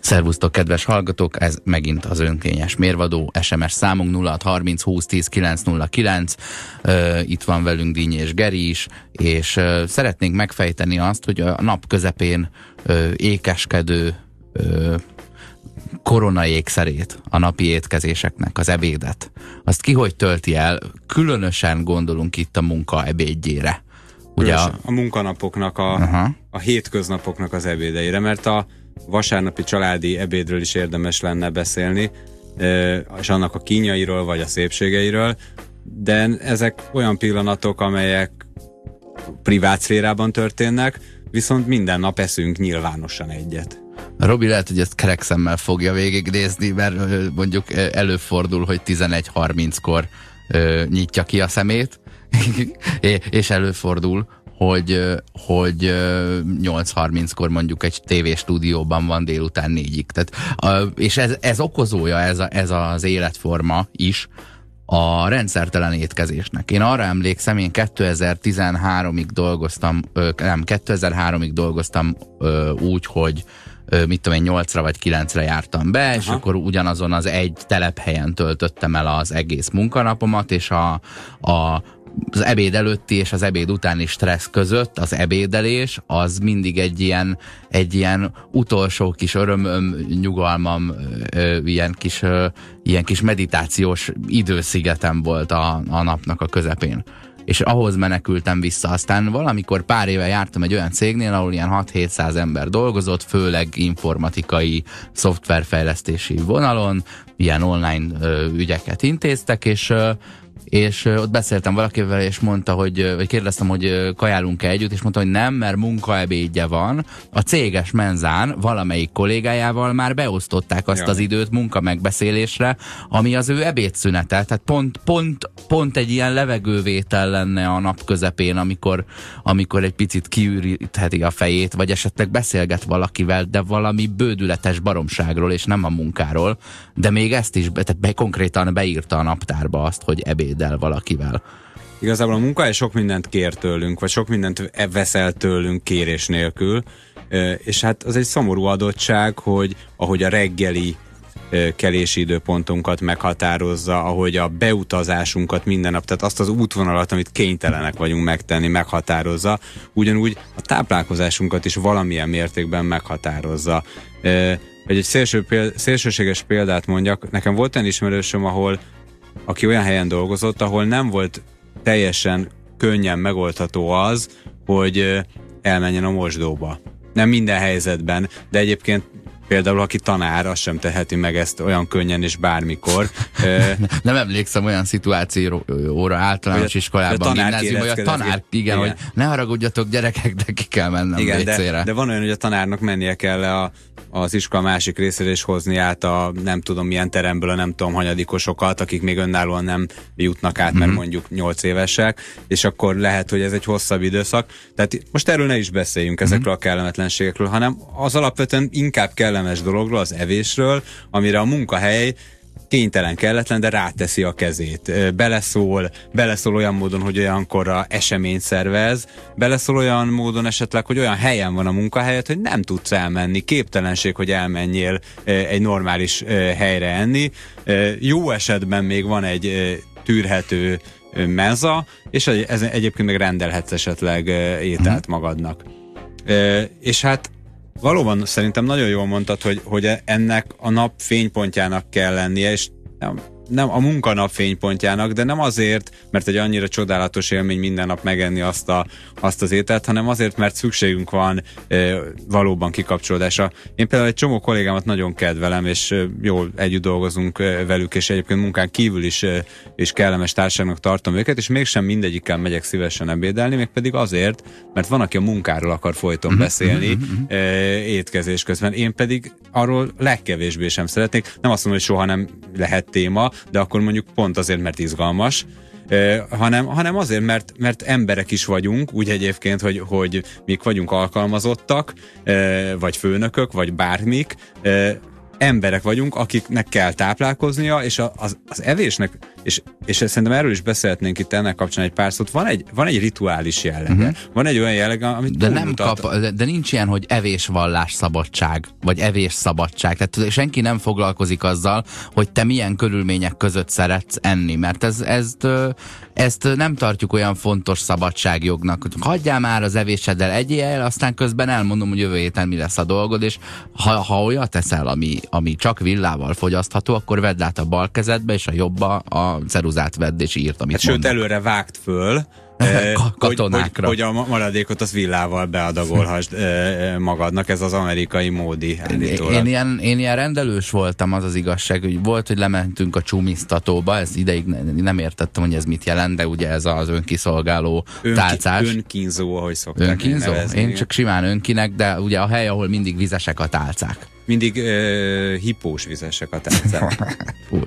Szervusztok, kedves hallgatók, ez megint az önkényes mérvadó, SMS számunk 0630 20 10 909. Itt van velünk Dínyi és Geri is, és szeretnénk megfejteni azt, hogy a nap közepén ékeskedő korona ékszerét, a napi étkezéseknek, az ebédet, azt ki hogy tölti el? Különösen gondolunk itt a munka ebédjére. Ugye a munkanapoknak, a hétköznapoknak az ebédeire, mert a vasárnapi családi ebédről is érdemes lenne beszélni, és annak a kínjairól, vagy a szépségeiről, de ezek olyan pillanatok, amelyek privát szférában történnek, viszont minden nap eszünk nyilvánosan egyet. Robi lehet, hogy ezt kerek szemmel fogja végignézni, mert mondjuk előfordul, hogy 11:30-kor nyitja ki a szemét, és előfordul, hogy 8:30-kor mondjuk egy tévéstúdióban van délután 4-ig. Tehát, és ez okozója, ez az életforma is a rendszertelen étkezésnek. Én arra emlékszem, én 2013-ig dolgoztam úgy, hogy mit tudom én, 8-ra vagy 9-re jártam be, és akkor ugyanazon az egy telephelyen töltöttem el az egész munkanapomat, és az ebéd előtti és az ebéd utáni stressz között az ebédelés az mindig egy ilyen utolsó kis örömöm, nyugalmam, ilyen kis meditációs időszigetem volt a napnak a közepén. És ahhoz menekültem vissza. Aztán valamikor pár éve jártam egy olyan cégnél, ahol ilyen 6-700 ember dolgozott, főleg informatikai, szoftverfejlesztési vonalon, ilyen online ügyeket intéztek, és ott beszéltem valakivel, és mondta, vagy kérdeztem, hogy kajálunk-e együtt, és mondta, hogy nem, mert munkaebédje van. A céges menzán valamelyik kollégájával már beosztották azt az időt munkamegbeszélésre, ami az ő ebédszünete. Tehát pont egy ilyen levegővétel lenne a nap közepén, amikor egy picit kiürítheti a fejét, vagy esetleg beszélget valakivel, de valami bődületes baromságról, és nem a munkáról. De még ezt is konkrétan beírta a naptárba azt, hogy ebéddel valakivel. Igazából a munkahely sok mindent kér tőlünk, vagy sok mindent veszel tőlünk kérés nélkül, és hát az egy szomorú adottság, hogy ahogy a reggeli kelési időpontunkat meghatározza, ahogy a beutazásunkat minden nap, tehát azt az útvonalat, amit kénytelenek vagyunk megtenni, meghatározza, ugyanúgy a táplálkozásunkat is valamilyen mértékben meghatározza. Hogy egy szélsőséges példát mondjak, nekem volt olyan ismerősöm, aki olyan helyen dolgozott, ahol nem volt teljesen könnyen megoldható az, hogy elmenjen a mosdóba. Nem minden helyzetben, de egyébként például, aki tanár, azt sem teheti meg ezt olyan könnyen és bármikor. Nem emlékszem olyan szituációra általános iskolában, gimnáziumban, hogy a tanár, igen, hogy ne haragudjatok gyerekek, de ki kell mennem WC-re. De van olyan, hogy a tanárnak mennie kell az iskola másik részére, és hozni át a nem tudom milyen teremből a nem tudom hanyadikosokat, akik még önállóan nem jutnak át, mert mondjuk 8 évesek, és akkor lehet, hogy ez egy hosszabb időszak. Tehát most erről ne is beszéljünk, ezekről a kellemetlenségekről, hanem az alapvetően inkább kellemes dologról, az evésről, amire a munkahely kénytelen, kelletlen, de ráteszi a kezét. Beleszól olyan módon, hogy olyankorra eseményt szervez, beleszól olyan módon esetleg, hogy olyan helyen van a munkahelyet, hogy nem tudsz elmenni, képtelenség, hogy elmenjél egy normális helyre enni. Jó esetben még van egy tűrhető menza, és egyébként meg rendelhetsz esetleg ételt magadnak. És hát valóban szerintem nagyon jól mondtad, hogy ennek a nap fénypontjának kell lennie, és nem a munkanap fénypontjának, de nem azért, mert egy annyira csodálatos élmény minden nap megenni azt az ételt, hanem azért, mert szükségünk van valóban kikapcsolódásra. Én például egy csomó kollégámat nagyon kedvelem, és jól együtt dolgozunk velük, és egyébként munkán kívül is kellemes társaságnak tartom őket, és mégsem mindegyikkel megyek szívesen ebédelni, mégpedig azért, mert van, aki a munkáról akar folyton beszélni étkezés közben. Én pedig arról legkevésbé sem szeretnék. Nem azt mondom, hogy soha nem lehet téma, de akkor mondjuk pont azért, mert izgalmas, hanem azért, mert emberek is vagyunk, úgy egyébként, hogy mik vagyunk alkalmazottak, vagy főnökök, vagy bármik, emberek vagyunk, akiknek kell táplálkoznia, és az evésnek és szerintem erről is beszélhetnénk itt ennek kapcsán egy pár szót. Van egy rituális jellege. Van egy olyan jellege, amit de nincs ilyen, hogy evésvallás szabadság, vagy evés szabadság. Tehát senki nem foglalkozik azzal, hogy te milyen körülmények között szeretsz enni, mert ezt nem tartjuk olyan fontos szabadságjognak, hogy hagyjál már az evéseddel, egyél el, aztán közben elmondom, hogy jövő héten mi lesz a dolgod, és ha olyat teszel, ami csak villával fogyasztható, akkor vedd át a bal kezedbe, és a jobba a ceruzát vedd, és írt, amit sőt, előre vágd föl, hogy a maradékot az villával beadagolhasd magadnak, ez az amerikai módi állítólag. Én ilyen rendelős voltam, az az igazság, hogy volt, hogy lementünk a csumisztatóba, ez ideig nem értettem, hogy ez mit jelent, de ugye ez az önkiszolgáló tálcás. Önkínzó, ahogy szokták nevezni. Én csak simán önkinek, de ugye a hely, ahol mindig vizesek a tálcák. Mindig hipós vizesek a tálcák.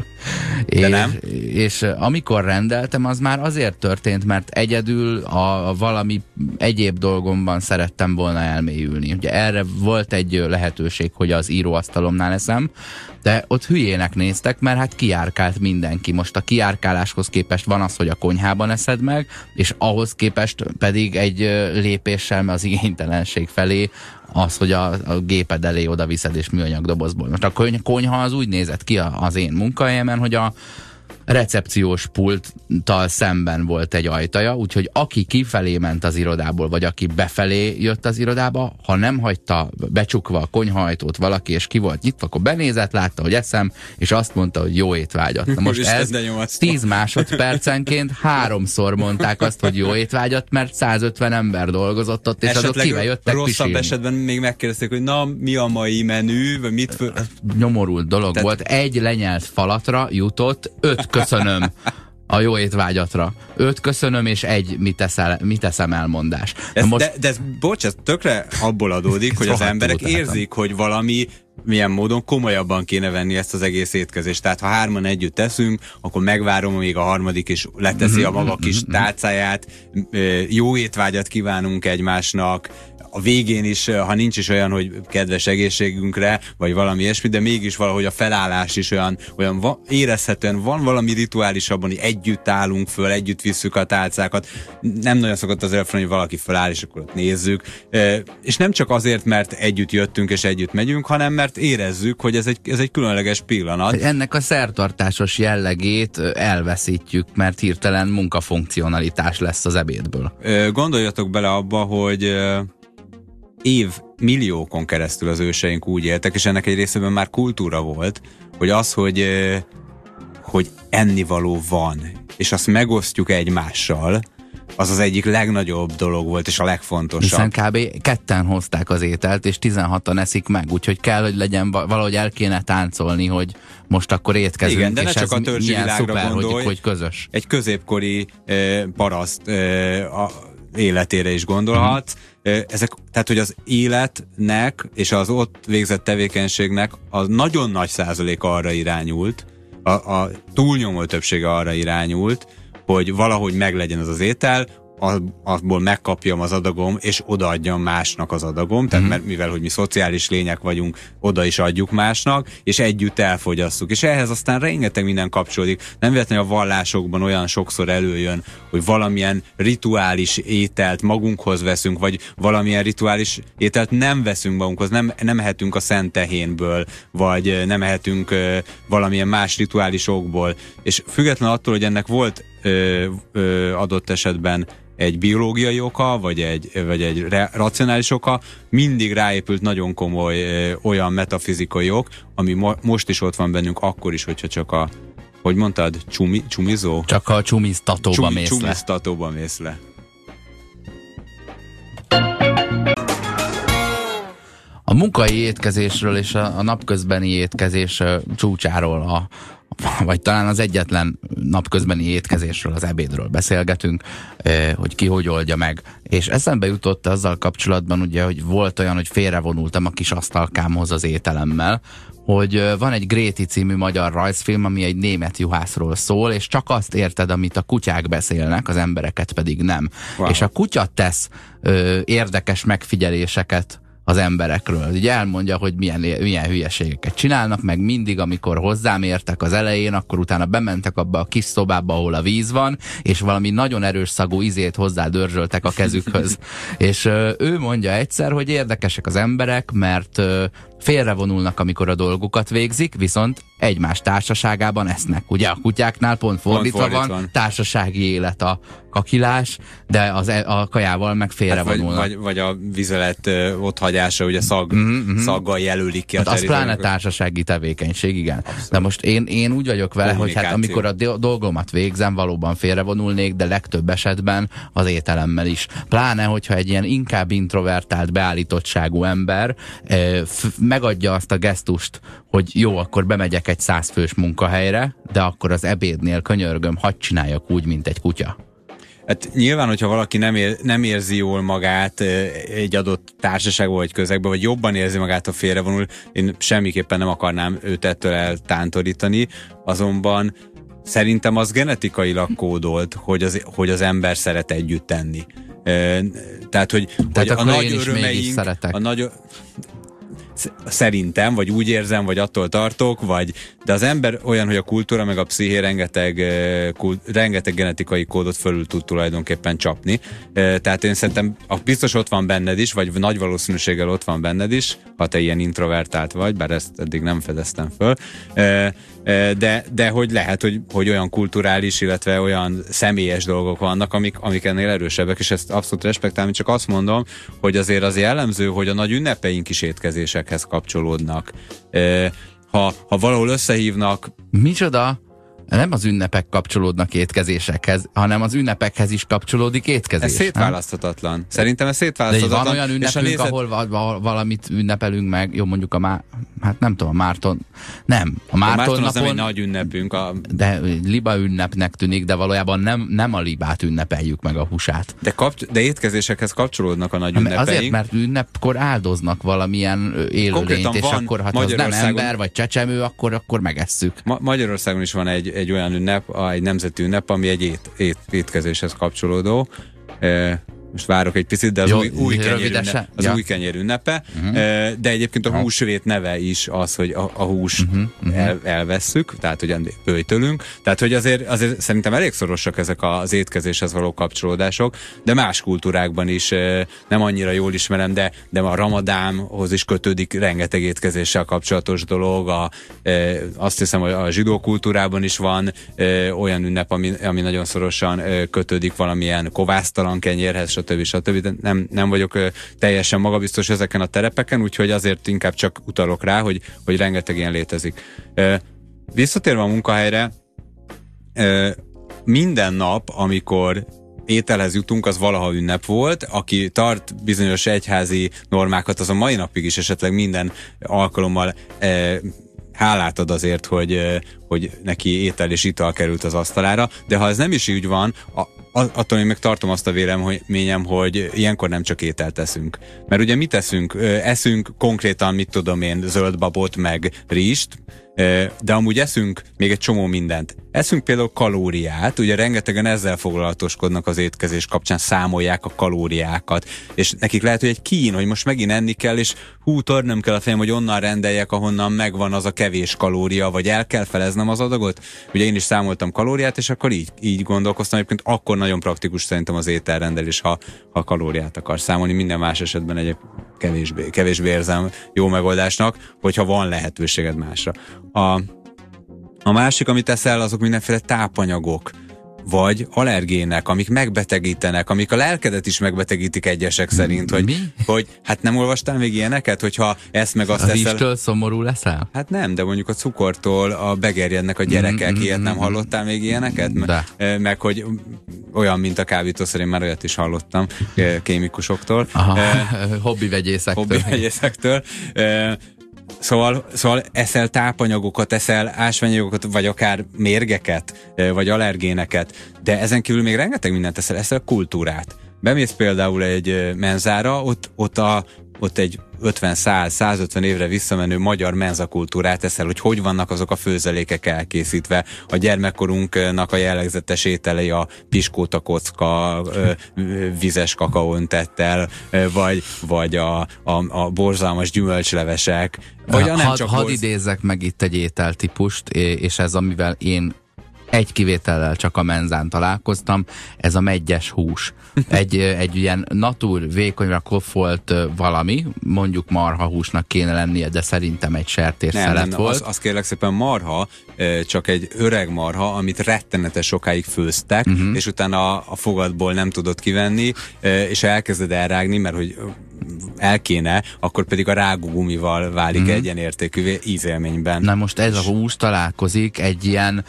És amikor rendeltem, az már azért történt, mert egyedül a valami egyéb dolgomban szerettem volna elmélyülni. Ugye erre volt egy lehetőség, hogy az íróasztalomnál eszem, de ott hülyének néztek, mert hát kiárkált mindenki. Most a kiárkáláshoz képest van az, hogy a konyhában eszed meg, és ahhoz képest pedig egy lépéssel az igénytelenség felé az, hogy a géped elé oda viszed és műanyag dobozból. Most a konyha az úgy nézett ki az én munkahelyemen, hogy a recepciós pulttal szemben volt egy ajtaja, úgyhogy aki kifelé ment az irodából, vagy aki befelé jött az irodába, ha nem hagyta becsukva a konyhaajtót valaki, és ki volt nyitva, akkor benézett, látta, hogy eszem, és azt mondta, hogy jó étvágyat. Na most ez 10 másodpercenként 3-szor mondták azt, hogy jó étvágyat, mert 150 ember dolgozott ott, és azok kive jöttek rosszabb pisilni. Esetben még megkérdezték, hogy na, mi a mai menü, vagy mit nyomorult dolog volt. Egy lenyelt falatra jutott 5 köszönöm a jó étvágyatra. 5 köszönöm, és egy mit eszem elmondás. De ez, bocs, ez tökre abból adódik, hogy az emberek érzik, hogy valami milyen módon komolyabban kéne venni ezt az egész étkezést. Tehát ha 3-an együtt teszünk, akkor megvárom, amíg a harmadik is leteszi a maga kis tálcáját, jó étvágyat kívánunk egymásnak, a végén is, ha nincs is olyan, hogy kedves egészségünkre, vagy valami ilyesmi, de mégis valahogy a felállás is olyan érezhetően van valami rituális abban, hogy együtt állunk föl, együtt visszük a tálcákat. Nem nagyon szokott az előfordulni, hogy valaki feláll, és akkor ott nézzük. És nem csak azért, mert együtt jöttünk és együtt megyünk, hanem mert érezzük, hogy ez egy különleges pillanat. Ennek a szertartásos jellegét elveszítjük, mert hirtelen munkafunkcionalitás lesz az ebédből. Gondoljatok bele abba, hogy milliókon keresztül az őseink úgy éltek, és ennek egy részében már kultúra volt, hogy az, hogy ennivaló van, és azt megosztjuk egymással, az az egyik legnagyobb dolog volt, és a legfontosabb. Hiszen kb. 2 hozták az ételt, és 16-an eszik meg, úgyhogy kell, hogy legyen, valahogy el kéne táncolni, hogy most akkor étkezünk. Igen, de ne és csak a törzsi világra szuper, gondolj, hogy közös. Egy középkori paraszt életére is gondolhatsz. Tehát, hogy az életnek és az ott végzett tevékenységnek az nagyon nagy százalék arra irányult, a túlnyomó többsége arra irányult, hogy valahogy meglegyen az étel, abból megkapjam az adagom, és odaadjam másnak az adagom, tehát mert mivel, hogy mi szociális lények vagyunk, oda is adjuk másnak, és együtt elfogyasszuk. És ehhez aztán rengeteg minden kapcsolódik. Nem véletlenül a vallásokban olyan sokszor előjön, hogy valamilyen rituális ételt magunkhoz veszünk, vagy valamilyen rituális ételt nem veszünk magunkhoz, nem ehetünk a szent tehénből, vagy nem ehetünk valamilyen más rituális okból. És független attól, hogy ennek volt adott esetben egy biológiai oka, vagy egy racionális oka, mindig ráépült nagyon komoly olyan metafizikai ok, ami most is ott van bennünk, akkor is, hogyha csak a, hogy mondtad, csumizó? Csak a csumiztatóba mész le. Csumiztatóba mész le. A munkai étkezésről és a napközbeni étkezés csúcsáról, vagy talán az egyetlen napközbeni étkezésről, az ebédről beszélgetünk, hogy ki hogy oldja meg. És eszembe jutott azzal kapcsolatban, ugye, hogy volt olyan, hogy félrevonultam a kis asztalkámhoz az ételemmel, hogy van egy Gréti című magyar rajzfilm, ami egy német juhászról szól, és csak azt érted, amit a kutyák beszélnek, az embereket pedig nem. Wow. És a kutya tesz érdekes megfigyeléseket az emberekről. Ugye elmondja, hogy milyen hülyeségeket csinálnak, meg mindig, amikor hozzám értek az elején, akkor utána bementek abba a kis szobába, ahol a víz van, és valami nagyon erős szagú izét hozzádörzsöltek a kezükhöz. És ő mondja egyszer, hogy érdekesek az emberek, mert félrevonulnak, amikor a dolgukat végzik, viszont egymás társaságában esznek. Ugye a kutyáknál pont fordítva van, társasági élet a kakilás, de a kajával meg félrevonulnak. Hát vagy a vizelet otthagyása, ugye szaggal jelölik ki a területet. Az pláne társasági tevékenység, igen. Abszolút. De most én úgy vagyok vele, hogy hát amikor a dolgomat végzem, valóban félrevonulnék, de legtöbb esetben az ételemmel is. Pláne, hogyha egy ilyen inkább introvertált, beállítottságú ember megadja azt a gesztust, hogy jó, akkor bemegyek egy 100 fős munkahelyre, de akkor az ebédnél könyörgöm, hadd csináljak úgy, mint egy kutya. Hát nyilván, hogyha valaki nem érzi jól magát egy adott társaságban vagy közegben, vagy jobban érzi magát, ha félrevonul, én semmiképpen nem akarnám őt ettől eltántorítani, azonban szerintem az genetikailag kódolt, hogy az ember szeret együtt tenni. Tehát, hogy a nagy örömeink, szerintem, vagy úgy érzem, vagy attól tartok, de az ember olyan, hogy a kultúra meg a psziché rengeteg genetikai kódot fölül tud tulajdonképpen csapni. Tehát én szerintem biztos ott van benned is, vagy nagy valószínűséggel ott van benned is, ha te ilyen introvertált vagy, bár ezt eddig nem fedeztem föl. De hogy lehet, hogy olyan kulturális, illetve olyan személyes dolgok vannak, amik ennél erősebbek, és ezt abszolút respektálom, csak azt mondom, hogy azért az jellemző, hogy a nagy ünnepeink is étkezésekhez kapcsolódnak. Ha valahol összehívnak... Micsoda? Nem az ünnepek kapcsolódnak étkezésekhez, hanem az ünnepekhez is kapcsolódik étkezés. Ez szétválaszthatatlan. Szerintem ez szétválaszthatatlan. De van olyan ünnepünk, ahol valamit ünnepelünk meg, jó, mondjuk hát nem tudom, a Márton. Nem. A Márton az nem egy nagy ünnepünk. De liba ünnepnek tűnik, de valójában nem a libát ünnepeljük meg a húsát. De étkezésekhez kapcsolódnak a nagy ünnepeink. Azért, mert ünnepkor áldoznak valamilyen élőlényt, és akkor ha az nem ember vagy csecsemő, akkor megesszük. Magyarországon is van egy olyan ünnep, egy nemzeti ünnep, ami egy étkezéshez kapcsolódó. Most várok egy picit, de az új kenyér ünnepe. De egyébként a húsvét neve is az, hogy a hús elvesszük, tehát hogy böjtölünk. Tehát, hogy azért szerintem elég szorosak ezek az étkezéshez való kapcsolódások, de más kultúrákban is nem annyira jól ismerem, de a ramadánhoz is kötődik rengeteg étkezéssel kapcsolatos dolog. Azt hiszem, hogy a zsidó kultúrában is van olyan ünnep, ami nagyon szorosan kötődik valamilyen kovásztalan kenyérhez, stb. De nem vagyok teljesen magabiztos ezeken a terepeken, úgyhogy azért inkább csak utalok rá, hogy rengeteg ilyen létezik. Visszatérve a munkahelyre, minden nap, amikor ételhez jutunk, az valaha ünnep volt. Aki tart bizonyos egyházi normákat, az a mai napig is esetleg minden alkalommal hálát ad azért, hogy neki étel és ital került az asztalára, de ha ez nem is így van, attól én meg tartom azt a véleményem, hogy ilyenkor nem csak ételt teszünk. Mert ugye mit eszünk? Eszünk konkrétan, mit tudom én, zöldbabot, meg rizst, de amúgy eszünk még egy csomó mindent. Eszünk például kalóriát, ugye rengetegen ezzel foglalatoskodnak az étkezés kapcsán, számolják a kalóriákat, és nekik lehet, hogy egy kín, hogy most megint enni kell, és törnöm kell a fejem, hogy onnan rendeljek, ahonnan megvan az a kevés kalória, vagy el kell feleznem az adagot. Ugye én is számoltam kalóriát, és akkor így gondolkoztam, egyébként akkor nagyon praktikus szerintem az ételrendelés, ha kalóriát akar számolni, minden más esetben egy kevésbé érzem jó megoldásnak, hogyha van lehetőséged másra. A másik, amit teszel, azok mindenféle tápanyagok, vagy allergének, amik megbetegítenek, amik a lelkedet is megbetegítik egyesek szerint, hogy hát nem olvastál még ilyeneket, hogyha ezt meg azt teszel. A rizstől szomorú leszel? Hát nem, de mondjuk a cukortól begerjednek a gyerekek, ilyet nem hallottál még ilyeneket? Meg hogy olyan, mint a kábítószer, én már olyat is hallottam kémikusoktól. Hobbivegyészektől. Szóval eszel tápanyagokat, eszel ásványanyagokat, vagy akár mérgeket, vagy allergéneket, de ezen kívül még rengeteg mindent eszel kultúrát. Bemész például egy menzára, ott egy 50-100-150 évre visszamenő magyar menzakultúrát eszel, hogy vannak azok a főzelékek elkészítve. A gyermekkorunknak a jellegzetes ételei a piskóta kocka, vizes kakaóöntettel, vagy a borzalmas gyümölcslevesek. Hadd idézzek meg itt egy ételtípust, és ez amivel én egy kivétellel csak a menzán találkoztam, ez a meggyes hús. Egy ilyen natur, vékonyra koffolt valami, mondjuk marhahúsnak kéne lennie, de szerintem egy sertésszelet volt. Az kérlek szépen marha, csak egy öreg marha, amit rettenetes sokáig főztek, és utána a fogadból nem tudod kivenni, és elkezded elrágni, mert hogy el kéne, akkor pedig a rágógumival válik egyenértékűvé ízélményben. Na most ez a hús találkozik egy ilyen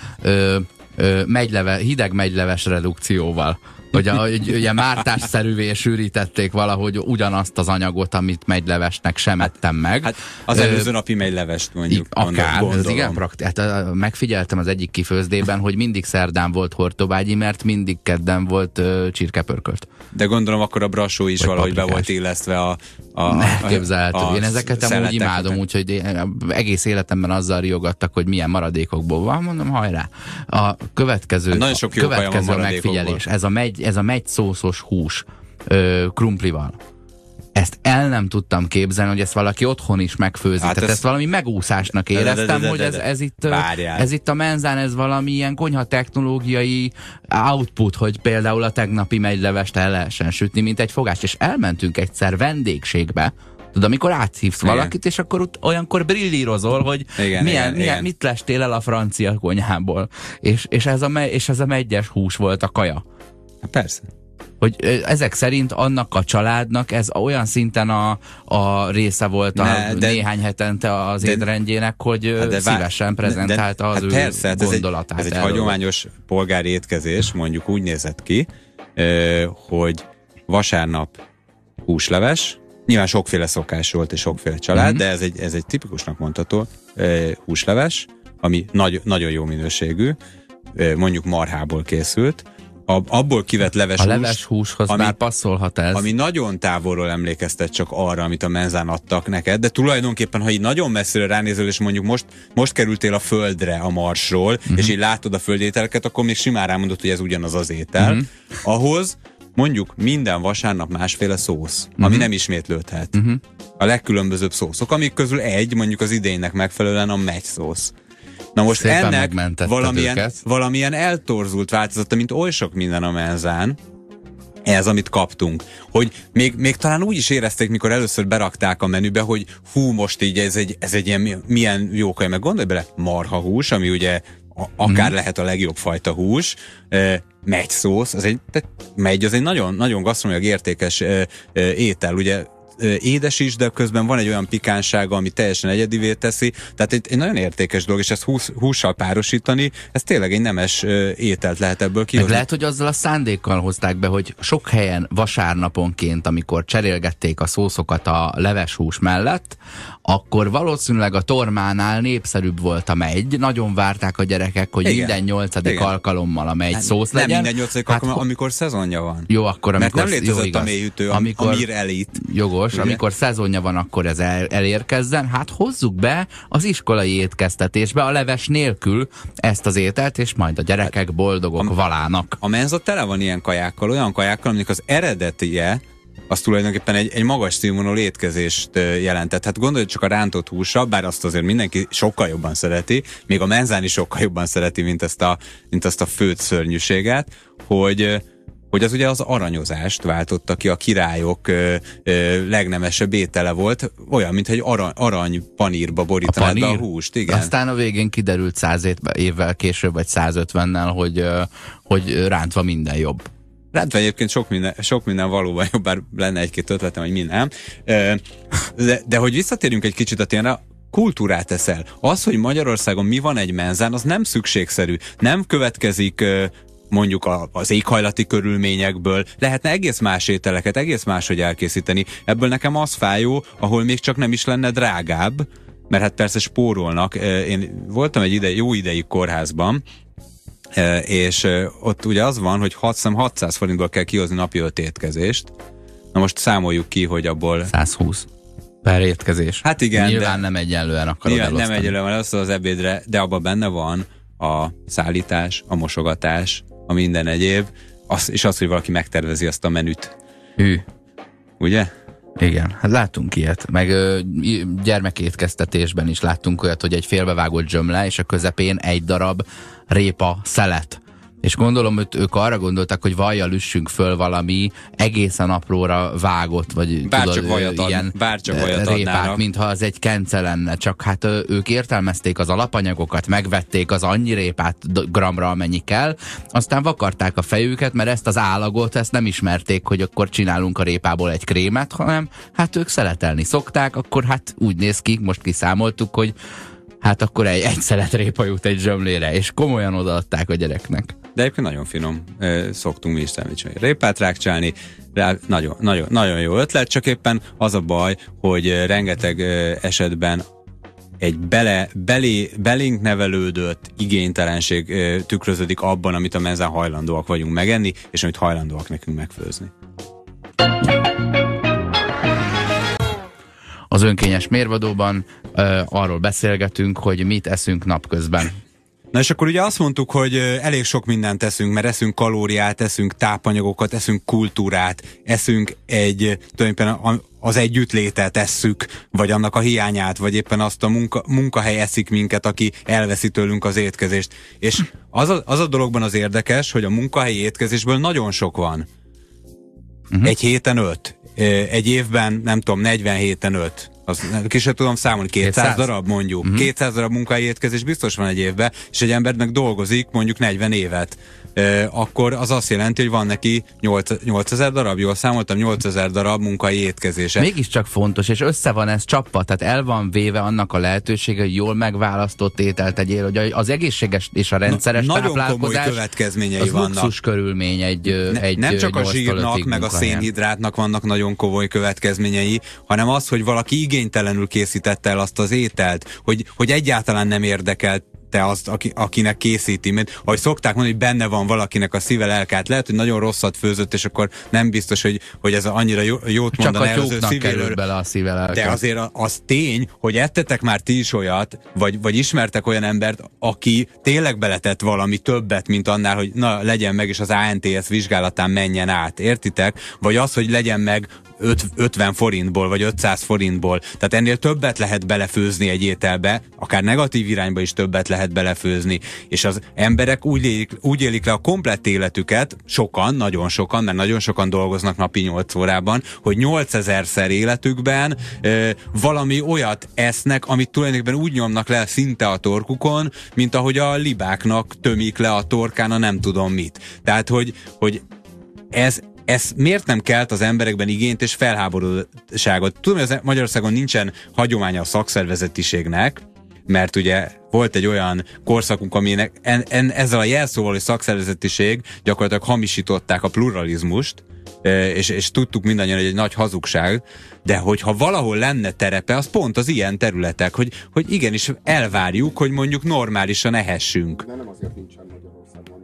hideg megyleves redukcióval. Hogy ugye mártásszerűvé sűrítették valahogy ugyanazt az anyagot, amit megylevesnek sem ettem meg. Hát az előző napi megylevest mondjuk. Akár, ez igen hát megfigyeltem az egyik kifőzdében, hogy mindig szerdán volt hortobágyi, mert mindig kedden volt csirkepörkölt. De gondolom akkor a brassó is valahogy be volt illesztve Elképzelhető. Én ezeket amúgy imádom, úgyhogy egész életemben azzal riogattak, hogy milyen maradékokból van, mondom, hajrá. A következő a megfigyelés. Ez a megy szószos hús krumplival. Ezt el nem tudtam képzelni, hogy ezt valaki otthon is megfőzi. Hát tehát ezt valami megúszásnak éreztem, hogy ez itt a menzán, ez valami ilyen konyha technológiai output, hogy például a tegnapi megylevest el lehessen sütni, mint egy fogást. És elmentünk egyszer vendégségbe, tudod, amikor átszívsz valakit, és akkor olyankor brillírozol, hogy mit lestél el a francia konyhából. És ez a meggyes hús volt a kaja. Hát persze. Hogy ezek szerint annak a családnak ez olyan szinten a része volt néhány hetente az étrendjének, hogy szívesen prezentálta az ő gondolatát. Ez egy hagyományos polgári étkezés, mondjuk úgy nézett ki, hogy vasárnap húsleves, nyilván sokféle szokás volt és sokféle család, de ez egy tipikusnak mondható húsleves, ami nagyon jó minőségű, mondjuk marhából készült, abból kivett leves hús. A leves húshoz már passzolhat ez. Ami nagyon távolról emlékeztet csak arra, amit a menzán adtak neked, de tulajdonképpen, ha így nagyon messzire ránézel, és mondjuk most kerültél a földre a Marsról, és így látod a földételeket, akkor még simán rámondod, hogy ez ugyanaz az étel. Ahhoz mondjuk minden vasárnap másféle szósz, ami nem ismétlődhet. A legkülönbözőbb szószok, amik közül mondjuk az idénynek megfelelően a megy szósz. Na most szépen ennek valamilyen eltorzult változata, mint oly sok minden a menzán, ez, amit kaptunk. Hogy még talán úgy is érezték, mikor először berakták a menübe, hogy most így ez egy ilyen milyen jó kaj, meg gondolj bele, marhahús, ami ugye akár lehet a legjobb fajta hús, meggyszósz, az egy nagyon, nagyon gasztronómiailag értékes étel, ugye édes is, de közben van egy olyan pikánsága, ami teljesen egyedivé teszi, tehát egy nagyon értékes dolog, és ezt hússal párosítani, ez tényleg egy nemes ételt lehet ebből kihozni. Meg lehet, hogy azzal a szándékkal hozták be, hogy sok helyen vasárnaponként, amikor cserélgették a szószokat a leves hús mellett, akkor valószínűleg a tormánál népszerűbb volt a megy. Nagyon várták a gyerekek, hogy minden 8. alkalommal a megy szósz legyen. Nem minden 8. alkalommal, amikor szezonja van. Jó, akkor amikor... Mert nem létezett a mélyhűtő, a Mir Elite. Jogos, ugye? Amikor szezonja van, akkor ez elérkezzen. Hát hozzuk be az iskolai étkeztetésbe a leves nélkül ezt az ételt, és majd a gyerekek boldogok valának. A menza tele van ilyen kajákkal, olyan kajákkal, aminek az eredetije az tulajdonképpen egy magas színvonalú étkezést jelentett. Hát gondolj csak a rántott húsra, bár azt azért mindenki sokkal jobban szereti, még a menzán is sokkal jobban szereti, mint ezt a főtt szörnyűséget, hogy az ugye az aranyozást váltotta ki, a királyok legnemesebb étele volt, olyan, mintha egy arany panírba borítanád be a húst. Igen. Aztán a végén kiderült 100 évvel később, vagy 150-nel, hogy rántva minden jobb. Rántva egyébként sok minden valóban jobb, bár lenne egy-két ötletem, hogy minden. De hogy visszatérjünk egy kicsit a tényre, kultúrát teszel. Az, hogy Magyarországon mi van egy menzán, az nem szükségszerű. Nem következik mondjuk az éghajlati körülményekből. Lehetne egész más ételeket, egész máshogy elkészíteni. Ebből nekem az fájó, ahol még csak nem is lenne drágább, mert hát persze spórolnak. Én voltam egy jó ideig kórházban, és ott ugye az van, hogy 600 forintból kell kihozni napi 5 étkezést. Na most számoljuk ki, hogy abból... 120. Per étkezés. Hát igen. Nyilván nem egyenlően akarod elosztani. Nem egyenlően elosztod az ebédre, de abban benne van a szállítás, a mosogatás, a minden egyéb, és az, hogy valaki megtervezi azt a menüt. Ugye? Igen, hát láttunk ilyet, meg gyermekétkeztetésben is láttunk olyat, hogy egy félbevágott zsömle, és a közepén egy darab répa szelet. És gondolom, hogy ők arra gondoltak, hogy vajjal üssünk föl valami egészen apróra vágott, vagy ilyen répát, mintha az egy kence lenne. Csak hát ők értelmezték az alapanyagok, megvették az annyi répát gramra, amennyi kell, aztán vakarták a fejüket, mert ezt az állagot, ezt nem ismerték, hogy akkor csinálunk a répából egy krémet, hanem hát ők szeletelni szokták, akkor hát úgy néz ki, most kiszámoltuk, hogy hát akkor egy szelet répa jut egy zsömlére, és komolyan odaadták a gyereknek. De egyébként nagyon finom, szoktunk mi is szendvicselni. Répát rákcsálni, nagyon jó ötlet, csak éppen az a baj, hogy rengeteg esetben egy belénk nevelődött igénytelenség tükröződik abban, amit a menzen hajlandóak vagyunk megenni, és amit hajlandóak nekünk megfőzni. Az önkényes mérvadóban arról beszélgetünk, hogy mit eszünk napközben. Na és akkor ugye azt mondtuk, hogy elég sok mindent eszünk, mert eszünk kalóriát, eszünk tápanyagokat, eszünk kultúrát, eszünk tulajdonképpen az együttlétet esszük, vagy annak a hiányát, vagy éppen azt a munkahely eszik minket, aki elveszi tőlünk az étkezést. És az a dologban az érdekes, hogy a munkahelyi étkezésből nagyon sok van. Egy héten 5. Egy évben, nem tudom, 40 héten 5. Ki sem tudom számolni, 200 darab mondjuk. 200 darab munkahelyi étkezés biztos van egy évben, és egy embernek dolgozik mondjuk 40 évet. Akkor az azt jelenti, hogy van neki 8000 darab, jól számoltam, 8000 darab munkahelyi étkezése. Mégiscsak fontos, és össze van ez csapva, tehát el van véve annak a lehetősége, hogy jól megválasztott ételt tegyél, hogy az egészséges és a rendszeres táplálkozás, nagyon komoly következményei az vannak. Luxus körülmény egy nem csak a zsírnak, meg a szénhidrátnak vannak nagyon komoly következményei, hanem az, hogy valaki igénytelenül készítette el azt az ételt, hogy egyáltalán nem érdekelt te azt, akinek készíti. Mert ahogy szokták mondani, hogy benne van valakinek a szíve lelkát. Lehet, hogy nagyon rosszat főzött, és akkor nem biztos, hogy ez annyira jót mondaná el az ő szívéről. Bele a szíve lelke. De azért az tény, hogy ettetek már ti is olyat, vagy ismertek olyan embert, aki tényleg beletett valami többet, mint annál, hogy na, legyen meg, és az ANTS vizsgálatán menjen át. Értitek? Vagy az, hogy legyen meg 50 forintból, vagy 500 forintból. Tehát ennél többet lehet belefőzni egy ételbe, akár negatív irányba is többet lehet belefőzni. És az emberek úgy élik le a komplett életüket, sokan, nagyon sokan, mert nagyon sokan dolgoznak napi 8 órában, hogy 8000-szer életükben valami olyat esznek, amit tulajdonképpen úgy nyomnak le szinte a torkukon, mint ahogy a libáknak tömik le a torkán a nem tudom mit. Tehát, hogy ez miért nem kelt az emberekben igényt és felháborodtságot? Tudom, hogy Magyarországon nincsen hagyománya a szakszervezetiségnek, mert ugye volt egy olyan korszakunk, aminek ezzel a jelszóval, hogy szakszervezetiség, gyakorlatilag hamisították a pluralizmust, és tudtuk mindannyian, hogy egy nagy hazugság, de hogyha valahol lenne terepe, az pont az ilyen területek, hogy igenis elvárjuk, hogy mondjuk normálisan ehessünk. De nem azért nincsen Magyarországon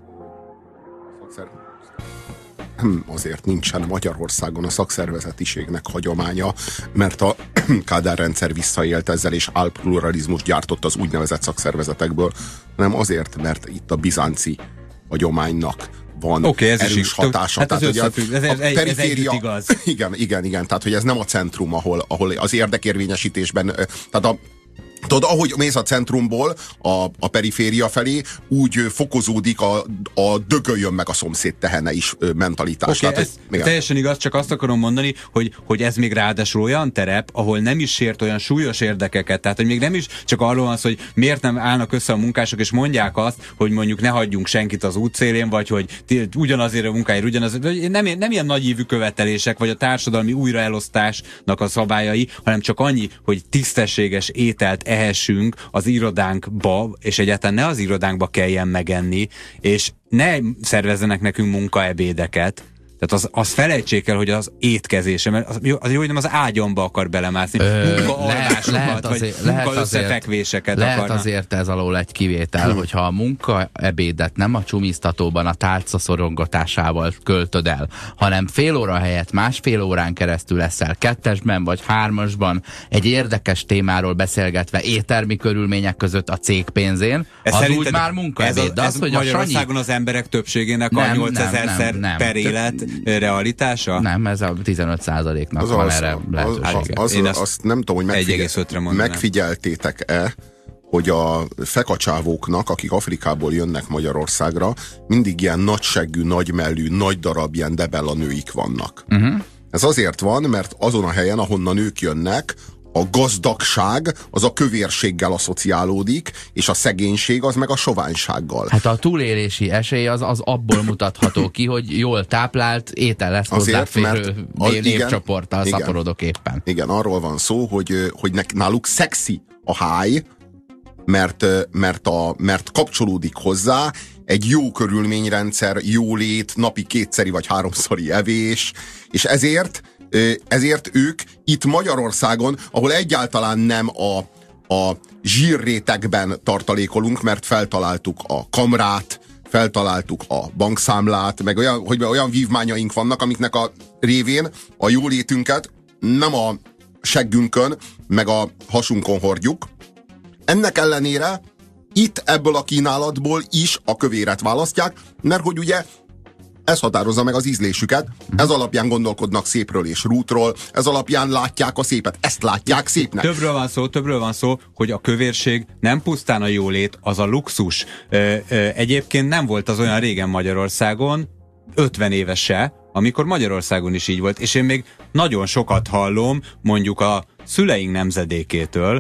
azért nincsen Magyarországon a szakszervezetiségnek hagyománya, mert a Kádár rendszer visszaélt ezzel, és álpluralizmus gyártott az úgynevezett szakszervezetekből, hanem azért, mert itt a bizánci hagyománynak van erős hatása. Hát tehát, ez együtt igaz. Igen. Tehát, hogy ez nem a centrum, ahol az érdekérvényesítésben, tehát tudod, ahogy mész a centrumból a periféria felé, úgy fokozódik a dögöljön meg a szomszéd tehene is mentalitás. Tehát, ez teljesen igaz, csak azt akarom mondani, hogy ez még ráadásul olyan terep, ahol nem is sért olyan súlyos érdekeket, tehát hogy még nem is csak arról van szó, hogy miért nem állnak össze a munkások, és mondják azt, hogy mondjuk ne hagyjunk senkit az útszélén, vagy hogy ugyanazért a munkáért, ugyanazért, nem ilyen nagyívű követelések, vagy a társadalmi újraelosztásnak a szabályai, hanem csak annyi, hogy tisztességes ételt ehessünk az irodánkba, és egyáltalán ne az irodánkba kelljen megenni, és ne szervezzenek nekünk munkaebédeket. Tehát az felejtsék el, hogy az étkezése, mert az jó, hogy nem az ágyamba akar belemászni. Munkaalvásokat, vagy munkaösszefekvéseket akarna. Lehet azért ez alól egy kivétel, hogyha a munkaebédet nem a csumisztatóban a tálca szorongatásával költöd el, hanem fél óra helyett másfél órán keresztül leszel 2-esben vagy 3-asban egy érdekes témáról beszélgetve éttermi körülmények között a cég pénzén, az úgy már munkaebéd. Ez Magyarországon az emberek többségének a 8000-szer per élet realitása? Nem, ez a 15%-nak van erre lehetősége. Azt nem tudom, hogy megfigyeltétek-e, hogy a fekacsávóknak, akik Afrikából jönnek Magyarországra, mindig ilyen nagyseggű, nagymellű, nagy darab ilyen debella nőik vannak. Ez azért van, mert azon a helyen, ahonnan ők jönnek, a gazdagság az a kövérséggel asszociálódik, és a szegénység az meg a soványsággal. Hát a túlélési esély az abból mutatható ki, hogy jól táplált étel lesz hozzáférő népcsoporttal szaporodok éppen. Igen, arról van szó, hogy náluk szexi a háj, mert kapcsolódik hozzá egy jó körülményrendszer, jólét, napi 2-szeri vagy 3-szori evés, és ezért ők itt Magyarországon, ahol egyáltalán nem a zsírrétegben tartalékolunk, mert feltaláltuk a kamrát, feltaláltuk a bankszámlát, meg olyan vívmányaink vannak, amiknek a révén a jólétünket nem a seggünkön, meg a hasunkon hordjuk. Ennek ellenére itt ebből a kínálatból is a kövéret választják, mert hogy ugye ez határozza meg az ízlésüket, ez alapján gondolkodnak szépről és rútról, ez alapján látják a szépet, ezt látják szépnek. Többről van szó, hogy a kövérség nem pusztán a jólét, az a luxus. Egyébként nem volt az olyan régen Magyarországon, 50 éve se, amikor Magyarországon is így volt, és én még nagyon sokat hallom, mondjuk a szüleink nemzedékétől,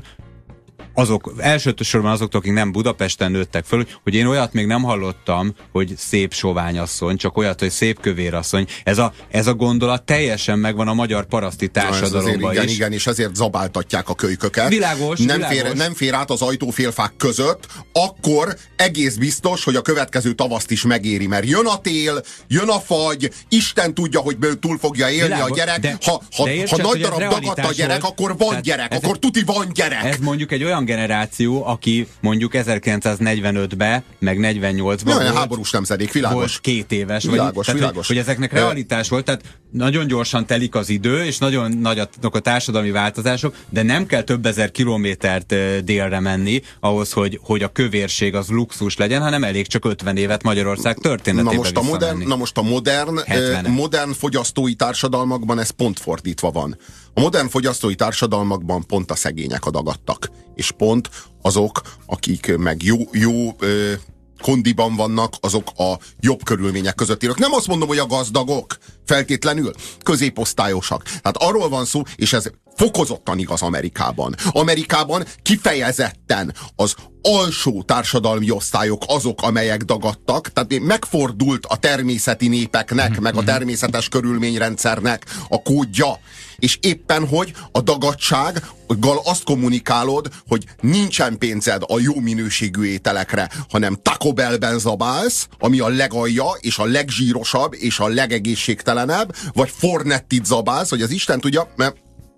elsősorban azoktól, akik nem Budapesten nőttek föl, hogy én olyat még nem hallottam, hogy szép soványasszony, csak olyat, hogy szép kövérasszony. Ez a gondolat teljesen megvan a magyar paraszti társadalomban is. Igen, és ezért zabáltatják a kölyköket. Világos. Nem fér át az ajtófélfák között, akkor egész biztos, hogy a következő tavaszt is megéri, mert jön a tél, jön a fagy, Isten tudja, hogy túl fogja élni világos, a gyerek. Ha nagy darab dagadt a gyerek, akkor van gyerek, akkor tuti van gyerek. Ez mondjuk egy olyan generáció, aki mondjuk 1945-ben, meg 48-ban háborús nemzedék, világos. Volt 2 éves. Világos. Hogy ezeknek realitás volt, tehát nagyon gyorsan telik az idő, és nagyon nagyok a társadalmi változások, de nem kell több ezer kilométert délre menni ahhoz, hogy a kövérség az luxus legyen, hanem elég csak 50 évet Magyarország történetébe visszamenni. Na most a modern fogyasztói társadalmakban ez pont fordítva van. A modern fogyasztói társadalmakban pont a szegények adagadtak. És pont azok, akik meg jó kondiban vannak, azok a jobb körülmények között élők. Nem azt mondom, hogy a gazdagok feltétlenül középosztályosak. Tehát arról van szó, és ez fokozottan igaz Amerikában. Amerikában kifejezetten az alsó társadalmi osztályok azok, amelyek dagadtak, tehát megfordult a természeti népeknek, meg a természetes körülményrendszernek a kódja, és éppen, hogy a dagadtsággal azt kommunikálod, hogy nincsen pénzed a jó minőségű ételekre, hanem Taco Bellben zabálsz, ami a legalja, és a legzsírosabb, és a legegészségtelenebb, vagy Fornettit zabálsz, hogy az Isten tudja, mert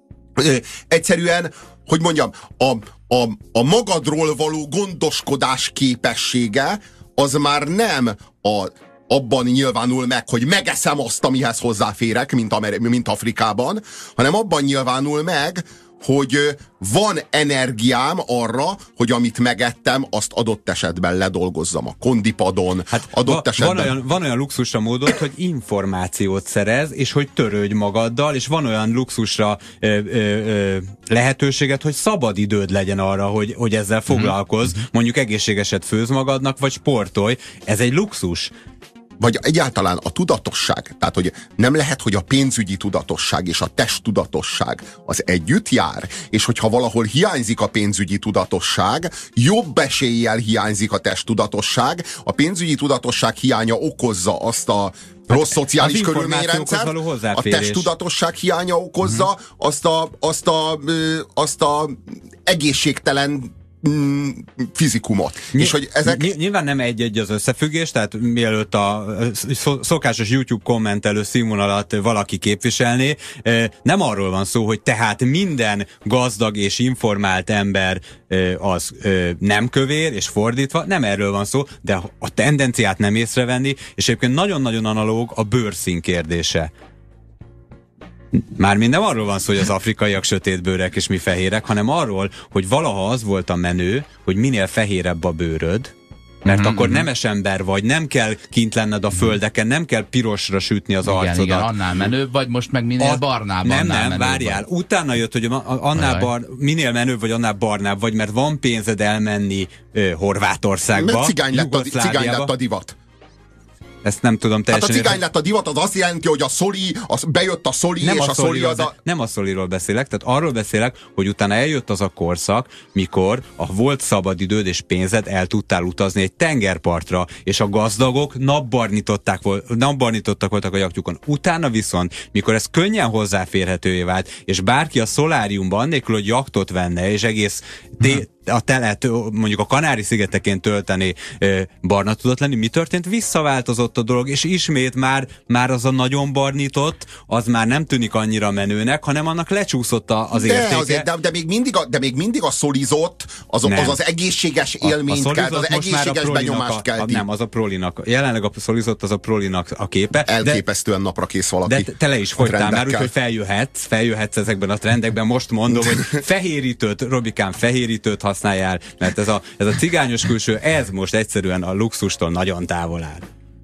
egyszerűen, hogy mondjam, a magadról való gondoskodás képessége az már nem abban nyilvánul meg, hogy megeszem azt, amihez hozzáférek, mint Afrikában, hanem abban nyilvánul meg, hogy van energiám arra, hogy amit megettem, azt adott esetben ledolgozzam a kondipadon. Hát adott esetben... van olyan luxusra módod, hogy információt szerez, és hogy törődj magaddal, és van olyan luxusra lehetőséget, hogy szabad időd legyen arra, hogy ezzel foglalkozz, mondjuk egészségeset főz magadnak, vagy sportolj. Ez egy luxus. Vagy egyáltalán a tudatosság. Tehát, hogy nem lehet, hogy a pénzügyi tudatosság és a testtudatosság az együtt jár, és hogyha valahol hiányzik a pénzügyi tudatosság, jobb eséllyel hiányzik a testtudatosság, a pénzügyi tudatosság hiánya okozza azt a rossz szociális körülményrendszer, a testtudatosság hiánya okozza azt a egészségtelen fizikumot. És hogy ezek... Nyilván nem egy-egy az összefüggés, tehát mielőtt a szokásos YouTube kommentelő színvonalat valaki képviselné, nem arról van szó, hogy tehát minden gazdag és informált ember az nem kövér, és fordítva, nem erről van szó, de a tendenciát nem észrevenni, és egyébként nagyon-nagyon analóg a bőrszín kérdése. Mármint nem arról van szó, hogy az afrikaiak sötétbőrek és mi fehérek, hanem arról, hogy valaha az volt a menő, hogy minél fehérebb a bőröd, mert akkor nemes ember vagy, nem kell kint lenned a földeken, nem kell pirosra sütni az arcodat. Igen, annál menőbb vagy, most meg minél barnább. Nem, várjál. Vagy. Utána jött, hogy minél menőbb vagy, annál barnább vagy, mert van pénzed elmenni Horvátországba, mert cigány lett a divat. Ezt nem tudom teljesen. Hát a cigány lett a divat, az azt jelenti, hogy a Szoli, bejött a Szoli, nem és a Szoli az a... Nem a Szoliról beszélek, tehát arról beszélek, hogy utána eljött az a korszak, mikor volt szabadidőd és pénzed, el tudtál utazni egy tengerpartra, és a gazdagok napbarnítottak voltak a jachtjukon. Utána viszont, mikor ez könnyen hozzáférhetővé vált, és bárki a szoláriumban, annélkül, hogy jachtot venne, és egész a telet mondjuk a Kanári-szigeteken tölteni barna tudott lenni, mi történt? Visszaváltozott a dolog, és ismét már az a nagyon barnított, az már nem tűnik annyira menőnek, hanem annak lecsúszott az értéke. De még mindig a szolizott, az egészséges élményt kelt, az egészséges benyomást kelt. Nem, az a prolinak. Jelenleg a szolizott az a prolinak a képe. Elképesztően napra kész valaki. De te le is fogytál már, úgyhogy feljöhetsz ezekben a trendekben. Most mondom, hogy fehérítőt, Robikám, fehérítőt használjál, mert ez a cigányos külső, ez most egyszerűen a luxustól nagyon távol áll.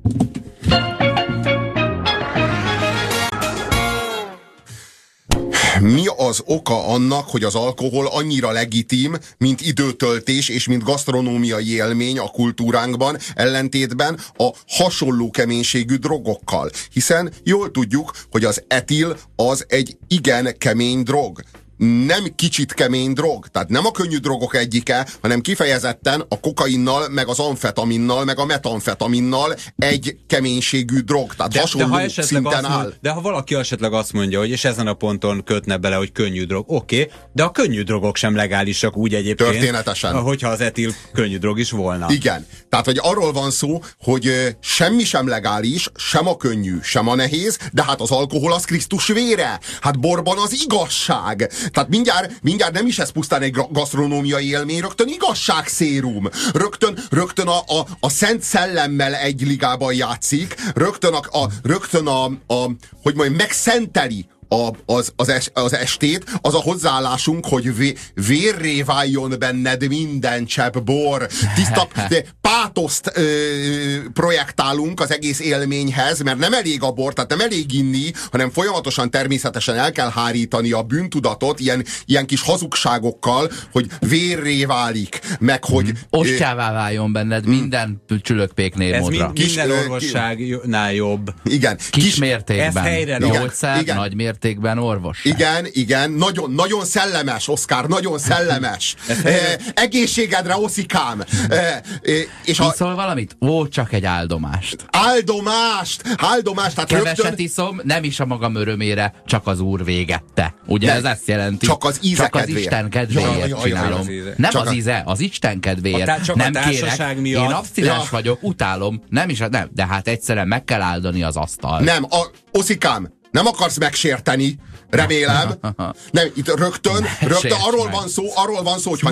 Mi az oka annak, hogy az alkohol annyira legitim, mint időtöltés és mint gasztronómiai élmény a kultúránkban, ellentétben a hasonló keménységű drogokkal? Hiszen jól tudjuk, hogy az etil az egy igen kemény drog. Nem kicsit kemény drog, tehát nem a könnyű drogok egyike, hanem kifejezetten a kokainnal, meg az amfetaminnal, meg a metamfetaminnal egy keménységű drog, tehát hasonló szinten áll. De ha valaki esetleg azt mondja, hogy és ezen a ponton kötne bele, hogy könnyű drog, oké, de a könnyű drogok sem legálisak úgy egyébként. Történetesen. Hogyha az etil könnyű drog is volna. Igen, tehát hogy arról van szó, hogy semmi sem legális, sem a könnyű, sem a nehéz, de hát az alkohol az Krisztus vére. Hát borban az igazság. Tehát mindjárt nem is ez pusztán egy gasztronómiai élmény, rögtön igazságszérum. Rögtön a Szent Szellemmel egy ligában játszik, rögtön hogy mondjam, megszenteli az estét, az a hozzáállásunk, hogy vérré váljon benned minden csepp bor. Tiszta pátoszt projektálunk az egész élményhez, mert nem elég a bor, tehát nem elég inni, hanem folyamatosan természetesen el kell hárítani a bűntudatot ilyen kis hazugságokkal, hogy vérré válik, meg hogy... Ostjává váljon benned minden csülökpéknél módra. Ez minden orvosságnál jobb. Igen. Kis mértékben. Ez helyre gyógyszer, nagy mértékben orvos. Igen, nagyon szellemes, Oszkár, nagyon szellemes. Egészségedre, Oszikám. Iszol valamit? Csak egy áldomást. Áldomást. Tehát keveset iszom, nem is a magam örömére, csak az Úr végette. Ugye ez ezt jelenti? Csak az íze csak az Isten kedvéért csinálom. Nem az íze, az Isten kedvéért. Nem kérek, én abszinens vagyok, utálom, de hát egyszerűen meg kell áldani az asztalt. Nem, Oszikám, nem akarsz megsérteni, remélem. Nem, itt rögtön arról van szó, hogy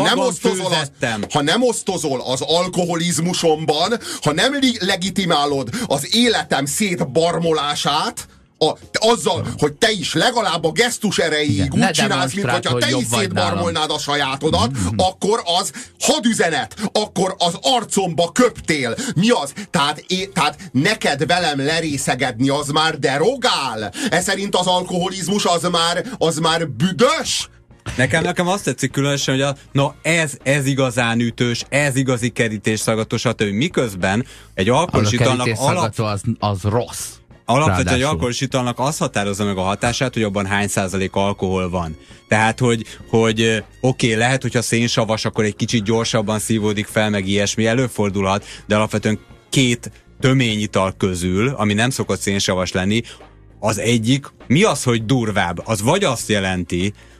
ha nem osztozol az alkoholizmusomban, ha nem legitimálod az életem szétbarmolását, azzal, hogy te is legalább a gesztus erejéig úgy csinálsz, mint hogyha te is szétbarmolnád a sajátodat, akkor az hadüzenet, akkor az arcomba köptél. Mi az? Tehát neked velem lerészegedni az már derogál. Ez szerint az alkoholizmus az már büdös? Nekem azt tetszik különösen, hogy ez igazán ütős, ez igazi kerítésszaggató, stb. Miközben egy alkoholos italnak az rossz. Alapvetően egy alkoholos italnak az határozza meg a hatását, hogy abban hány százalék alkohol van. Tehát, hogy oké, lehet, hogyha szénsavas, akkor egy kicsit gyorsabban szívódik fel, meg ilyesmi előfordulhat, de alapvetően két töményital közül, ami nem szokott szénsavas lenni, az egyik, mi az, hogy durvább? Az vagy azt jelenti,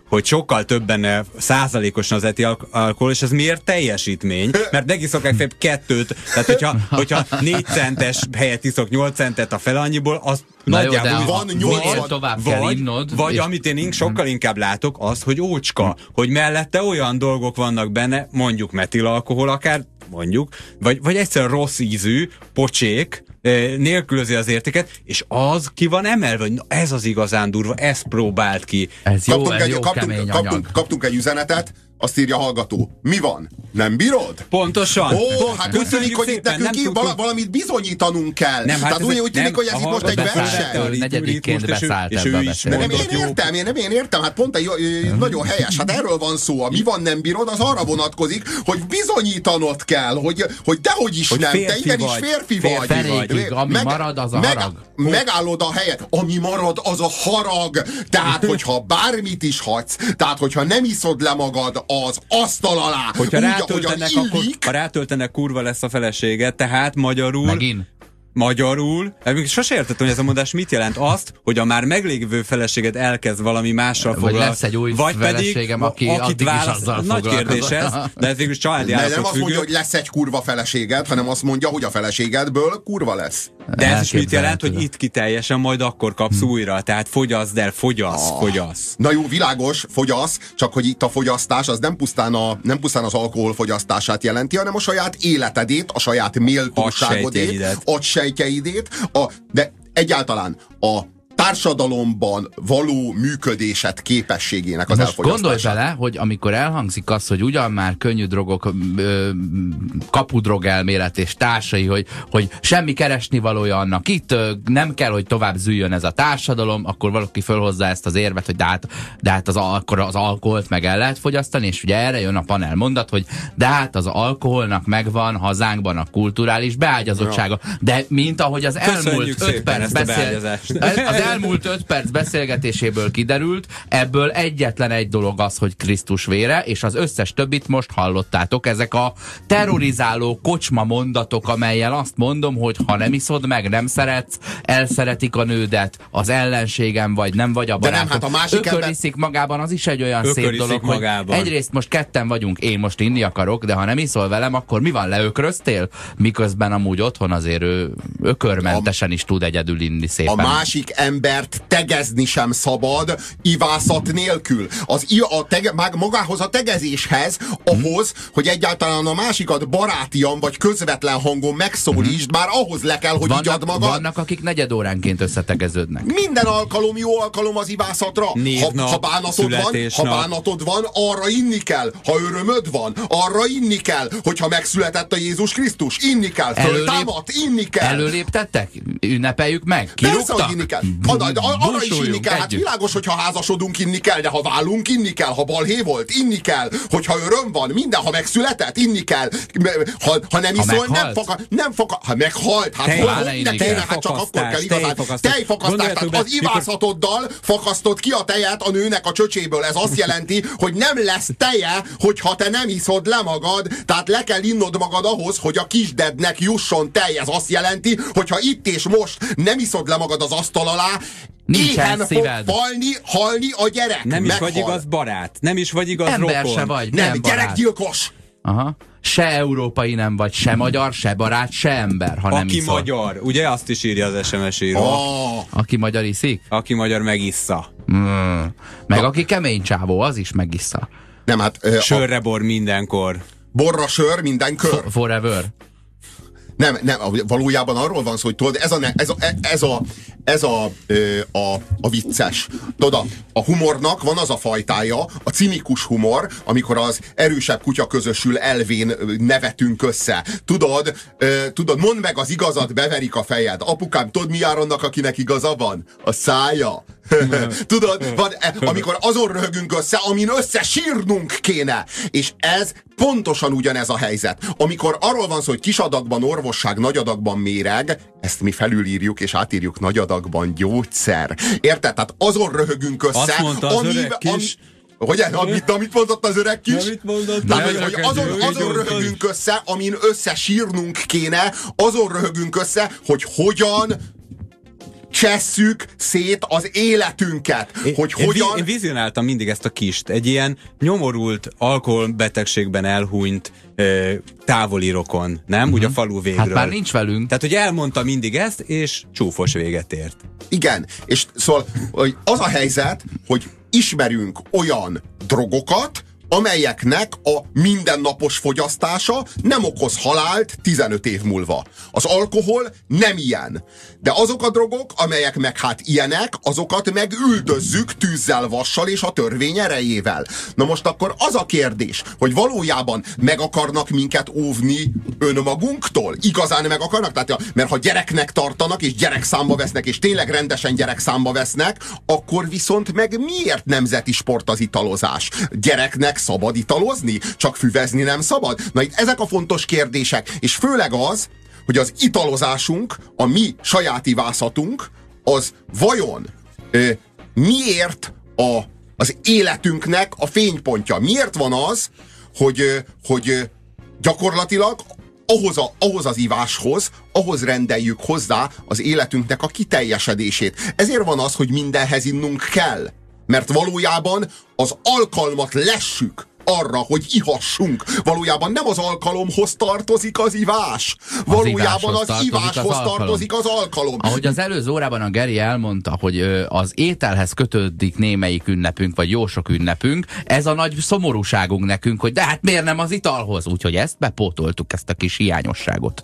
hogy sokkal több benne százalékosan az eti alkohol, és ez miért teljesítmény? Mert megiszok legfeljebb 2, tehát hogyha 4 centes helyet iszok 8 centet a fele annyiból, az nagyjából van 80 tovább kell innod. Vagy amit én sokkal inkább látok, az, hogy ócska, hogy mellette olyan dolgok vannak benne, mondjuk metilalkohol akár, mondjuk, vagy egyszerűen rossz ízű, pocsék, nélkülözi az értéket, és az ki van emelve, hogy ez az igazán durva, ezt próbált ki. Ez jó, kemény anyag. Kaptunk egy üzenetet, azt írja a hallgató. Mi van? Nem bírod? Pontosan. Hát úgy tűnik, hogy itt nekünk valamit bizonyítanunk kell. Nem, hát tehát úgy tűnik, hogy ez itt most egy verseny. Negyedikként beszállt ebbe a beszélgetésbe. Én értem, hát pont nagyon helyes. Hát erről van szó. A mi van, nem bírod, az arra vonatkozik, hogy bizonyítanod kell, hogy dehogy is nem, te igenis férfi vagy. Fenékig, ami marad, az a harag. Megállod a helyet. Ami marad, az a harag. Tehát, hogyha bármit is hagysz, tehát, hogyha nem iszod le magad az asztal alá, hogyha rátöltenek, kurva lesz a felesége, tehát magyarul, sose értettem, hogy ez a mondás mit jelent. Azt, hogy a már meglévő feleséged elkezd valami mással foglalkozni. Vagy lesz egy új feleségem, akit választ, nagy kérdés ez, de ez végül családi állapot nem azt függő. mondja, hogy lesz egy kurva feleséged, hanem azt mondja, hogy a feleségedből kurva lesz. De ez is mit jelent, hogy itt ki teljesen, majd akkor kapsz újra. Tehát fogyaszd el, fogyasz. Na jó, világos, fogyasz, csak hogy itt a fogyasztás az nem pusztán az alkohol fogyasztását jelenti, hanem a saját életedét, a saját méltóságodét, agysejtjeidét, de egyáltalán a társadalomban való működésed képességének az elfogyasztása. Gondolj bele, hogy amikor elhangzik az, hogy ugyan már könnyű drogok, kapudrog elmélet és társai, hogy semmi keresnivalója annak itt, nem kell, hogy tovább zűjjön ez a társadalom, akkor valaki fölhozza ezt az érvet, hogy de hát akkor az alkoholt meg el lehet fogyasztani, és ugye erre jön a panel mondat, hogy de hát az alkoholnak megvan hazánkban a kulturális beágyazottsága. Ja. De mint ahogy az elmúlt 5 perc elmúlt 5 perc beszélgetéséből kiderült, ebből egyetlen egy dolog az, hogy Krisztus vére, és az összes többit most hallottátok. Ezek a terrorizáló kocsma mondatok, amellyel azt mondom, hogy ha nem iszod meg, nem szeretsz, elszeretik a nődet, az ellenségem vagy, nem vagy a barátom. De nem, hát a másik ököriszik magában, az is egy olyan szép dolog, magában. Hogy egyrészt most ketten vagyunk, én most inni akarok, de ha nem iszol velem, akkor mi van, leökröztél? Miközben amúgy otthon azért ő ökörmentesen is tud egyedül inni szépen. A másik embert tegezni sem szabad ivászat nélkül. Magához a tegezéshez, ahhoz, hogy egyáltalán a másikat barátian vagy közvetlen hangon megszólítsd, már ahhoz le kell, hogy igyad magad. Vannak, akik negyed óránként összetegeződnek. Minden alkalom jó alkalom az ivászatra. Ha bánatod van, arra inni kell. Ha örömöd van, arra inni kell. Hogyha megszületett a Jézus Krisztus, inni kell. Föltámadt, inni kell. Előléptettek? Ünnepeljük meg? Kirúgtak? Persze, hogy inni kell. Arra is inni kell. Hát világos, hogy ha házasodunk, inni kell, de ha válunk, inni kell. Ha balhé volt, inni kell. Hogyha öröm van, minden, ha megszületett, inni kell. Ha nem iszol, nem fakad. Ha meghalt, hát csak akkor kell igazán. Tejfakasztás. Tehát az ivászatoddal fakasztod ki a tejet a nőnek a csöcséből. Ez azt jelenti, hogy nem lesz teje, hogyha te nem iszod le magad. Tehát le kell innod magad ahhoz, hogy a kisdednek jusson tej. Ez azt jelenti, hogyha itt és most nem iszod le magad az asztal alá, éhen fog halni a gyerek. Nem is vagy igaz barát. Nem is vagy igaz rokon. Ember se vagy. Nem gyerekgyilkos. Aha. Se európai nem vagy, se magyar, se barát, se ember, ha nem iszol. Aki magyar, ugye azt is írja az SMS író. Aki magyar iszik? Aki magyar megissza. Meg aki kemény csávó, az is megissza. Nem, hát... Sörre bor mindenkor. Borra sör mindenkor. Forever. Nem, valójában arról van szó, hogy tudod, ez a vicces. Tudod, a humornak van az a fajtája, a cinikus humor, amikor az erősebb kutya közösül, elvén nevetünk össze. Tudod, mondd meg az igazat, beverik a fejed. Apukám, tudod, mi jár annak, akinek igaza van? A szája. Tudod, amikor azon röhögünk össze, amin összesírnunk kéne. És ez pontosan ugyanez a helyzet. Amikor arról van szó, hogy kis adagban orvosság, nagy adagban méreg, ezt mi felülírjuk és átírjuk nagy adagban gyógyszer. Érted? Tehát azon röhögünk össze, azt mondta az öreg kis... Amit mondott az öreg kis? Amit mondott? Tehát, hogy azon röhögünk össze, amin összesírnunk kéne, azon röhögünk össze, hogy hogyan csesszük szét az életünket. Én vizionáltam mindig ezt a Kist, egy ilyen nyomorult, alkoholbetegségben elhunyt távoli rokon, nem? Úgy a falu végről. Hát már nincs velünk. Tehát, hogy elmondta mindig ezt, és csúfos véget ért. Igen, és szóval az a helyzet, hogy ismerünk olyan drogokat, amelyeknek a mindennapos fogyasztása nem okoz halált 15 év múlva. Az alkohol nem ilyen. De azok a drogok, amelyek meg hát ilyenek, azokat meg üldözzük tűzzel, vassal és a törvény erejével. Na most akkor az a kérdés, hogy valójában meg akarnak minket óvni önmagunktól? Igazán meg akarnak? Tehát, mert ha gyereknek tartanak, és gyerekszámba vesznek, és tényleg rendesen gyerekszámba vesznek, akkor viszont meg miért nemzeti sport az italozás? Gyereknek szabad italozni? Csak füvezni nem szabad? Na itt ezek a fontos kérdések, és főleg az, hogy az italozásunk, a mi saját ivászatunk, az vajon miért az életünknek a fénypontja? Miért van az, hogy gyakorlatilag ahhoz az iváshoz, ahhoz rendeljük hozzá az életünknek a kiteljesedését. Ezért van az, hogy mindenhez innunk kell. Mert valójában az alkalmat lessük arra, hogy ihassunk. Valójában nem az alkalomhoz tartozik az ivás. Valójában az iváshoz tartozik az alkalom. Ahogy az előző órában a Geri elmondta, hogy az ételhez kötődik némelyik ünnepünk, vagy jó sok ünnepünk, ez a nagy szomorúságunk nekünk, hogy de hát miért nem az italhoz? Úgyhogy ezt bepótoltuk, ezt a kis hiányosságot.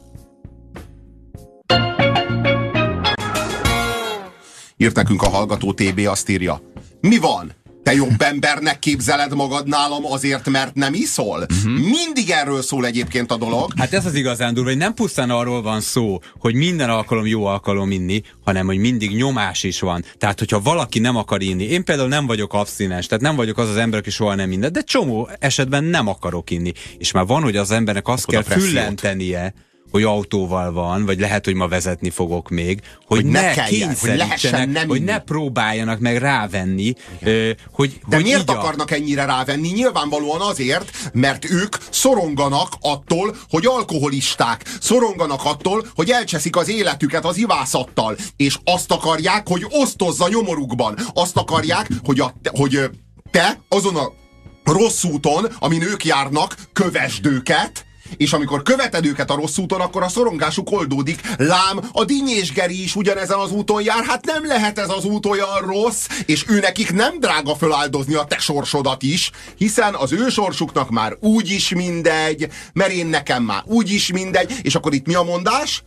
Írt nekünk a hallgató TB, azt írja: mi van? Te jobb embernek képzeled magad nálam azért, mert nem iszol? Mindig erről szól egyébként a dolog. Hát ez az igazán durva, hogy nem pusztán arról van szó, hogy minden alkalom jó alkalom inni, hanem hogy mindig nyomás is van. Tehát, hogyha valaki nem akar inni, én például nem vagyok abszinens, tehát nem vagyok az az ember, aki soha nem minden, de csomó esetben nem akarok inni. És már van, hogy az embernek azt kell füllentenie, hogy autóval van, vagy lehet, hogy ma vezetni fogok még, hogy ne kényszerítsenek, hogy ne próbáljanak meg rávenni. De miért akarnak ennyire rávenni? Nyilvánvalóan azért, mert ők szoronganak attól, hogy alkoholisták. Szoronganak attól, hogy elcseszik az életüket az ivászattal. És azt akarják, hogy osztozza nyomorukban. Azt akarják, hogy te azon a rossz úton, amin ők járnak, kövesd őket, és amikor követed őket a rossz úton, akkor a szorongásuk oldódik. Lám, a Dinny és Geri is ugyanezen az úton jár, hát nem lehet ez az út olyan rossz, és őnekik nem drága föláldozni a te sorsodat is, hiszen az ő sorsuknak már úgyis mindegy, mert én nekem már úgyis mindegy, és akkor itt mi a mondás?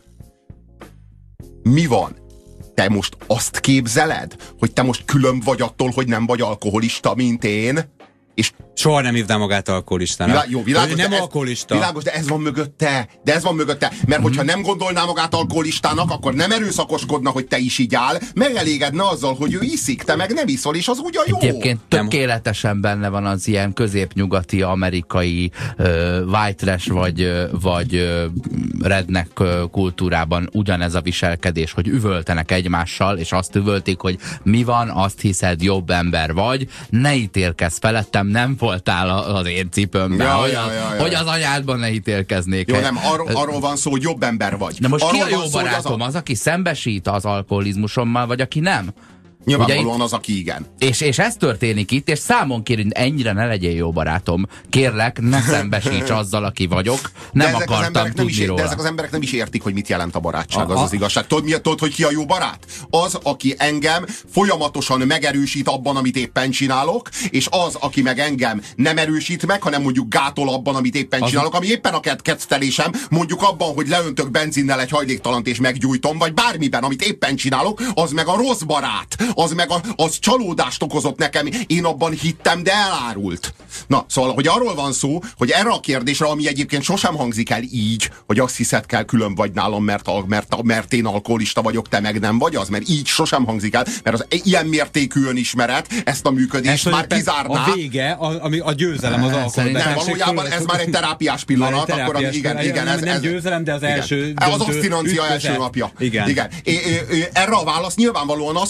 Mi van? Te most azt képzeled, hogy te most különb vagy attól, hogy nem vagy alkoholista, mint én? És soha nem hívná magát alkoholistának. Világos, nem alkoholista. Világos, de ez van mögötte. Mert hogyha nem gondolná magát alkoholistának, akkor nem erőszakoskodna, hogy te is így áll, megelégedne azzal, hogy ő iszik, te meg nem iszol, és az ugyan jó. Egyébként tökéletesen benne van az ilyen középnyugati, amerikai white trash vagy redneck kultúrában ugyanez a viselkedés, hogy üvöltenek egymással, és azt üvöltik, hogy mi van, azt hiszed, jobb ember vagy, ne ítélkezz felettem, nem voltál az én cipőmben, hogy az anyádban ne ítélkeznék. Jó, nem, arról van szó, hogy jobb ember vagy. De most arról ki a jó barátom? Az, aki szembesít az alkoholizmusommal, vagy aki nem? Nyilvánvalóan az, aki igen. És ez történik itt, és számon kér, hogy ennyire ne legyél jó barátom. Kérlek, ne szembesíts azzal, aki vagyok. Nem akartam tudni róla. De ezek az emberek nem is értik, hogy mit jelent a barátság, az igazság. Tudod, hogy ki a jó barát? Az, aki engem folyamatosan megerősít abban, amit éppen csinálok, és az, aki meg engem nem erősít meg, hanem mondjuk gátol abban, amit éppen csinálok, ami éppen a kettelésem, mondjuk abban, hogy leöntök benzinnel egy hajléktalant és meggyújtom, vagy bármiben, amit éppen csinálok, az meg a rossz barát. Az csalódást okozott nekem, én abban hittem, de elárult. Na, szóval, hogy arról van szó, hogy erre a kérdésre, ami egyébként sosem hangzik el így, hogy azt hiszed kell külön vagy nálam, mert én alkoholista vagyok, te meg nem vagy az, mert így sosem hangzik el, mert az ilyen mértékű önismeret ezt a működést már kizárná. A vége, a győzelem az alkohol. Nem, valójában ez már egy terápiás pillanat, akkor igen, nem győzelem, de az első az absztinencia első napja. Igen. Erre a válasz nyilvánvalóan az, hogy igen.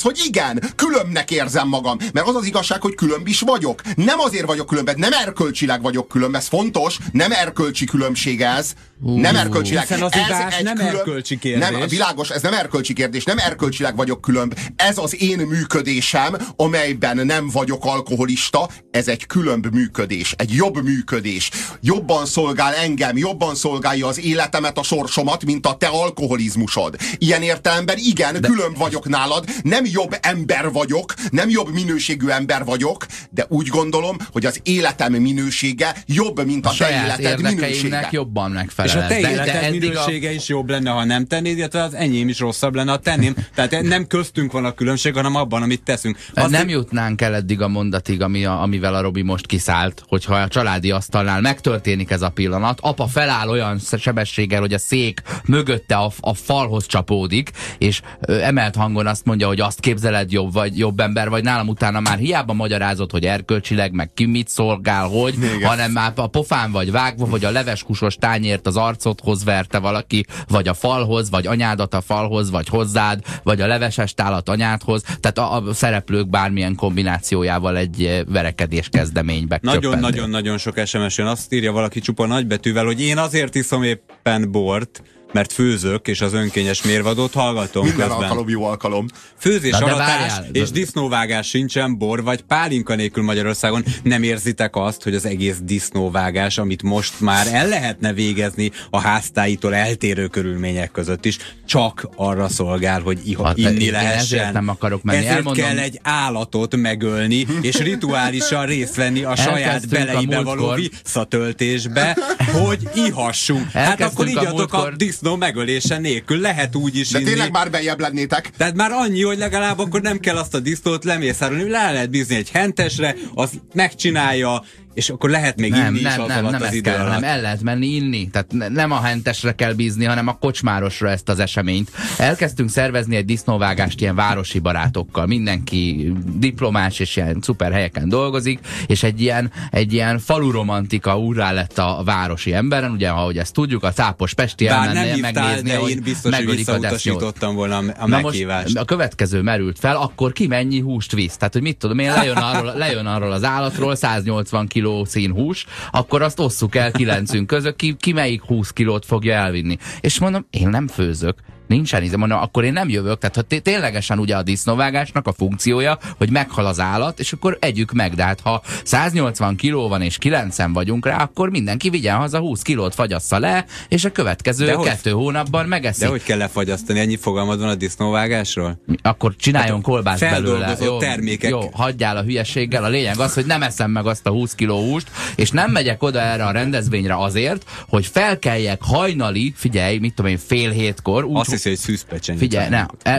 Igen, különbnek érzem magam, mert az az igazság, hogy különb is vagyok. Nem azért vagyok különb, nem erkölcsileg vagyok különb, ez fontos, nem erkölcsi különbség ez. Nem erkölcsileg. Hiszen az udás nem erkölcsi kérdés. Nem, világos, ez nem erkölcsi kérdés, nem erkölcsileg vagyok különb. Ez az én működésem, amelyben nem vagyok alkoholista, ez egy különb működés, egy jobb működés. Jobban szolgál engem, jobban szolgálja az életemet, a sorsomat, mint a te alkoholizmusod. Ilyen értelemben igen, különb vagyok nálad, nem jobb ember vagyok, nem jobb minőségű ember vagyok, de úgy gondolom, hogy az életem minősége jobb, mint a te életed minősége. Jobban megfelel. És a te életed minősége is jobb lenne, ha nem tennéd, illetve az enyém is rosszabb lenne, ha tenném. Tehát nem köztünk van a különbség, hanem abban, amit teszünk. Nem jutnánk el eddig a mondatig, amivel a Robi most kiszállt, hogyha a családi asztalnál megtörténik ez a pillanat, apa feláll olyan sebességgel, hogy a szék mögötte a falhoz csapódik, és emelt hangon azt mondja, hogy azt képzeled, jobb ember vagy, nálam utána már hiába magyarázod, hogy erkölcsileg, meg ki mit szolgál, hogy, hanem már a pofán vagy vágva, vagy a leveskusos tányért az arcodhoz verte valaki, vagy a falhoz, vagy anyádat a falhoz, vagy hozzád, vagy a leveses tálat anyádhoz, tehát a szereplők bármilyen kombinációjával egy verekedés kezdeménybe. Nagyon sok SMS jön, azt írja valaki csupa nagybetűvel, hogy én azért iszom éppen bort, mert főzök, és az önkényes mérvadót hallgatom minden közben. Alkalom jó alkalom. Főzés, aratás és disznóvágás sincsen, bor vagy pálinka nélkül Magyarországon. Nem érzitek azt, hogy az egész disznóvágás, amit most már el lehetne végezni a háztáitól eltérő körülmények között is, csak arra szolgál, hogy inni lehessen. Ezért nem akarok menni. Ezért kell egy állatot megölni, és rituálisan részt venni a saját beleibe való visszatöltésbe, hogy ihassunk. Hát akkor ígyatok a disznó megölése nélkül, lehet úgy is inni. De tényleg már bejebb lennétek. Tehát már annyi, hogy legalább akkor nem kell azt a disznót lemészárolni, le lehet bízni egy hentesre, az megcsinálja, és akkor lehet még inni is az alatt az idő alatt. Nem, el lehet menni inni. Tehát nem a hentesre kell bízni, hanem a kocsmárosra ezt az eseményt. Elkezdtünk szervezni egy disznóvágást ilyen városi barátokkal. Mindenki diplomás és ilyen szuper helyeken dolgozik, és egy ilyen faluromantika úrrá lett a városi emberen, ugye ahogy ezt tudjuk, a cápos pesti elmenne megnézni, hogy én biztos, hogy visszautasítottam volna a meghívást. Most a következő merült fel, akkor ki mennyi húst visz? Tehát, hogy mit tudom én, lejön arról az állatról 180 kiló színhús, akkor azt osszuk el 9-ünk között, ki melyik 20 kilót fogja elvinni. És mondom, én nem főzök. Nincsen íze, mondom, akkor én nem jövök. Tehát ha ténylegesen ugye a disznóvágásnak a funkciója, hogy meghal az állat, és akkor együk meg. De hát ha 180 kiló van és 9-en vagyunk rá, akkor mindenki vigyen haza 20 kilót, fagyassza le, és a következő 2 hónapban megeszik. De hogy kell lefagyasztani? Ennyi fogalmad van a disznóvágásról? Akkor csináljon kolbászt belőle. Jó, termékek. Jó, hagyjál a hülyeséggel. A lényeg az, hogy nem eszem meg azt a 20 kiló húst, és nem megyek oda erre a rendezvényre azért, hogy felkeljek hajnali, figyelj, mit tudom én, fél hétkor. Egy szűzpecsenyét. Figyelj,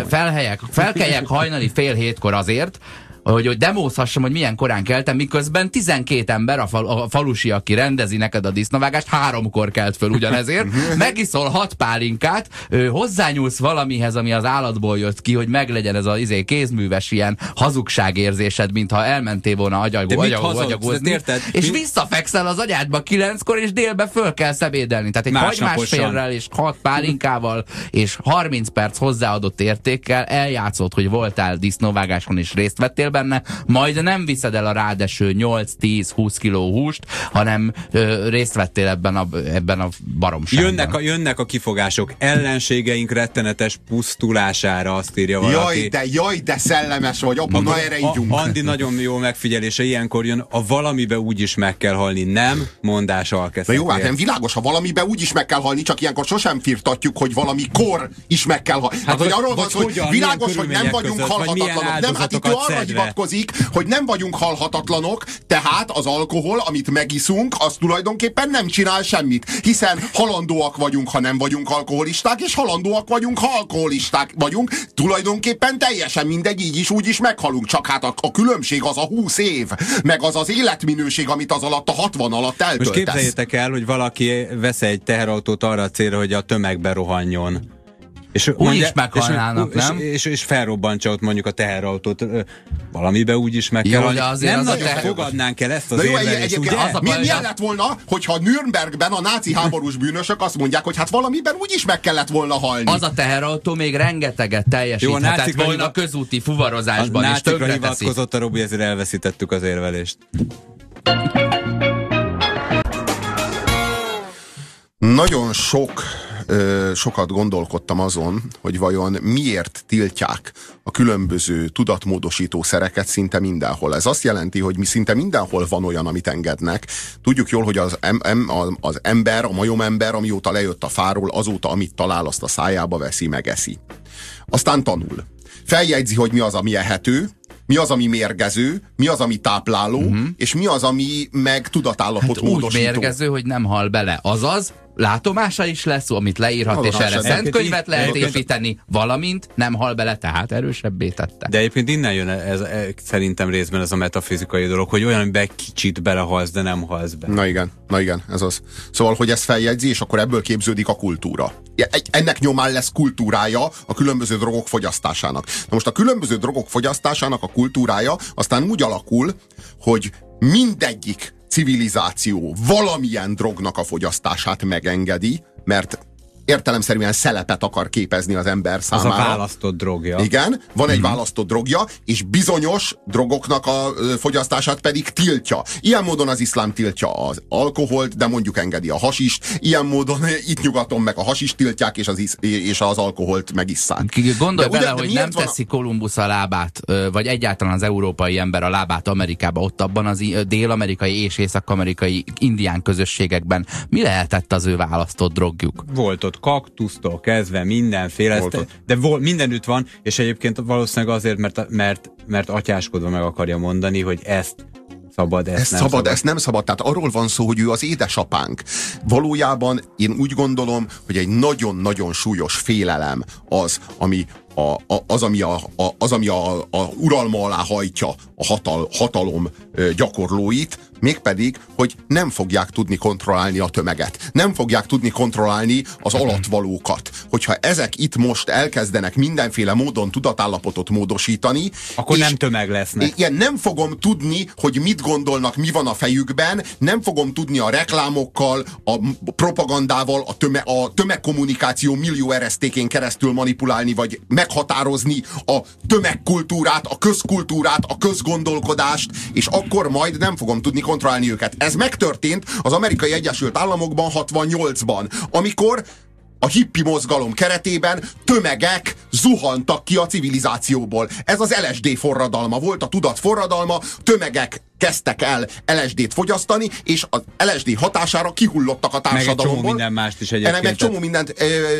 felkeljek hajnali fél hétkor azért, hogy demózhassam, hogy milyen korán keltem, miközben 12 ember, a falusi, aki rendezi neked a disznóvágást, 3-kor kelt föl ugyanezért, megiszol 6 pálinkát, hozzányúlsz valamihez, ami az állatból jött ki, hogy meglegyen ez a kézműves ilyen hazugságérzésed, mintha elmentél volna agyagozni, és visszafekszel az agyádba 9-kor, és délbe föl kell ebédelni. Tehát egy hagymásfélrel és 6 pálinkával és 30 perc hozzáadott értékkel eljátszod, hogy voltál disznóvágáson és részt vettél benne, majd nem viszed el a rádeső 8-10-20 kiló húst, hanem részt vettél ebben a baromságban. Jönnek a kifogások. Ellenségeink rettenetes pusztulására, azt írja valaki. Jaj, de szellemes vagy, apa, na erre ígyunk. Andi nagyon jó megfigyelése, ilyenkor jön, a valamibe úgyis meg kell halni, nem mondás alkezet. Jó, hát nem világos, ha valamibe úgyis meg kell halni, csak ilyenkor sosem firtatjuk, hogy valamikor is meg kell halni. Hát, hogy arról van szó, hogy világos, hogy nem vagyunk halhatatlanok. Nem, hát itt arra hivatkozik, hogy nem vagyunk halhatatlanok, tehát az alkohol, amit megiszunk, az tulajdonképpen nem csinál semmit. Hiszen halandóak vagyunk, ha nem vagyunk alkoholisták, és halandóak vagyunk, ha alkoholisták vagyunk. Tulajdonképpen teljesen mindegy, így is, úgy is meghalunk. Csak hát a különbség az a 20 év, meg az az életminőség, amit az alatt a 60 alatt eltöltesz. Most képzeljétek el, hogy valaki vesz egy teherautót arra a célra, hogy a tömegbe rohanjon. És úgy is meghalnának, nem? És felrobbantsa ott mondjuk a teherautót valamibe úgy is meg kell. Nem nagyon fogadnánk el ezt az érvelést, ugye? Milyen lett volna, hogyha Nürnbergben a náci háborús bűnösök azt mondják, hogy hát valamiben úgy is meg kellett volna halni. Az a teherautó még rengeteget teljesíthetett volna a közúti fuvarozásban, és tönkreteszi. Hivatkozott a Robi, ezért elveszítettük az érvelést. Nagyon sokat gondolkodtam azon, hogy vajon miért tiltják a különböző tudatmódosító szereket szinte mindenhol. Ez azt jelenti, hogy mi szinte mindenhol van olyan, amit engednek. Tudjuk jól, hogy az ember, a majomember, amióta lejött a fáról, azóta, amit talál, azt a szájába veszi, megeszi. Aztán tanul. Feljegyzi, hogy mi az, ami ehető, mi az, ami mérgező, mi az, ami tápláló, és mi az, ami meg tudatállapot módosító. Úgy mérgező, hogy nem hal bele. Azaz, látomása is lesz, amit leírhat, és erre szent könyvet lehet építeni, valamint nem hal bele, tehát erősebbé tette. De egyébként innen jön ez szerintem részben ez a metafizikai dolog, hogy olyan, amiben kicsit belehalsz, de nem halsz be. Na igen, ez az. Szóval, hogy ezt feljegyzi, és akkor ebből képződik a kultúra. Ennek nyomán lesz kultúrája a különböző drogok fogyasztásának. Na most a különböző drogok fogyasztásának a kultúrája aztán úgy alakul, hogy mindegyik civilizáció valamilyen drognak a fogyasztását megengedi, mert értelemszerűen szelepet akar képezni az ember számára. Az a választott drogja. Igen, van egy választott drogja, és bizonyos drogoknak a fogyasztását pedig tiltja. Ilyen módon az iszlám tiltja az alkoholt, de mondjuk engedi a hasist. Ilyen módon itt nyugaton meg a hasist tiltják, és az alkoholt megisszák. Gondolj bele, hogy nem teszi Kolumbusz a lábát, vagy egyáltalán az európai ember a lábát Amerikába, ott abban az dél-amerikai és észak-amerikai indián közösségekben. Mi lehetett az ő választott drogjuk? Volt ott kaktusztól kezdve mindenféle, de mindenütt van, és egyébként valószínűleg azért, mert atyáskodva meg akarja mondani, hogy ezt szabad, ezt nem szabad. Tehát arról van szó, hogy ő az édesapánk. Valójában én úgy gondolom, hogy egy nagyon-nagyon súlyos félelem az, ami a uralma alá hajtja a hatalom gyakorlóit, mégpedig, hogy nem fogják tudni kontrollálni a tömeget. Nem fogják tudni kontrollálni az alattvalókat. Hogyha ezek itt most elkezdenek mindenféle módon tudatállapotot módosítani, akkor nem tömeg lesznek. Igen, nem fogom tudni, hogy mit gondolnak, mi van a fejükben, nem fogom tudni a reklámokkal, a propagandával, a tömegkommunikáció millió eresztékén keresztül manipulálni, vagy meghatározni a tömegkultúrát, a közkultúrát, a közgondolkodást, és akkor majd nem fogom tudni kontrollálni őket. Ez megtörtént az Amerikai Egyesült Államokban 68-ban, amikor a hippi mozgalom keretében tömegek zuhantak ki a civilizációból. Ez az LSD forradalma volt, a tudat forradalma, tömegek kezdtek el LSD-t fogyasztani, és az LSD hatására kihullottak a társadalomból. Meg egy csomó minden mást is egyébként. Meg csomó mindent,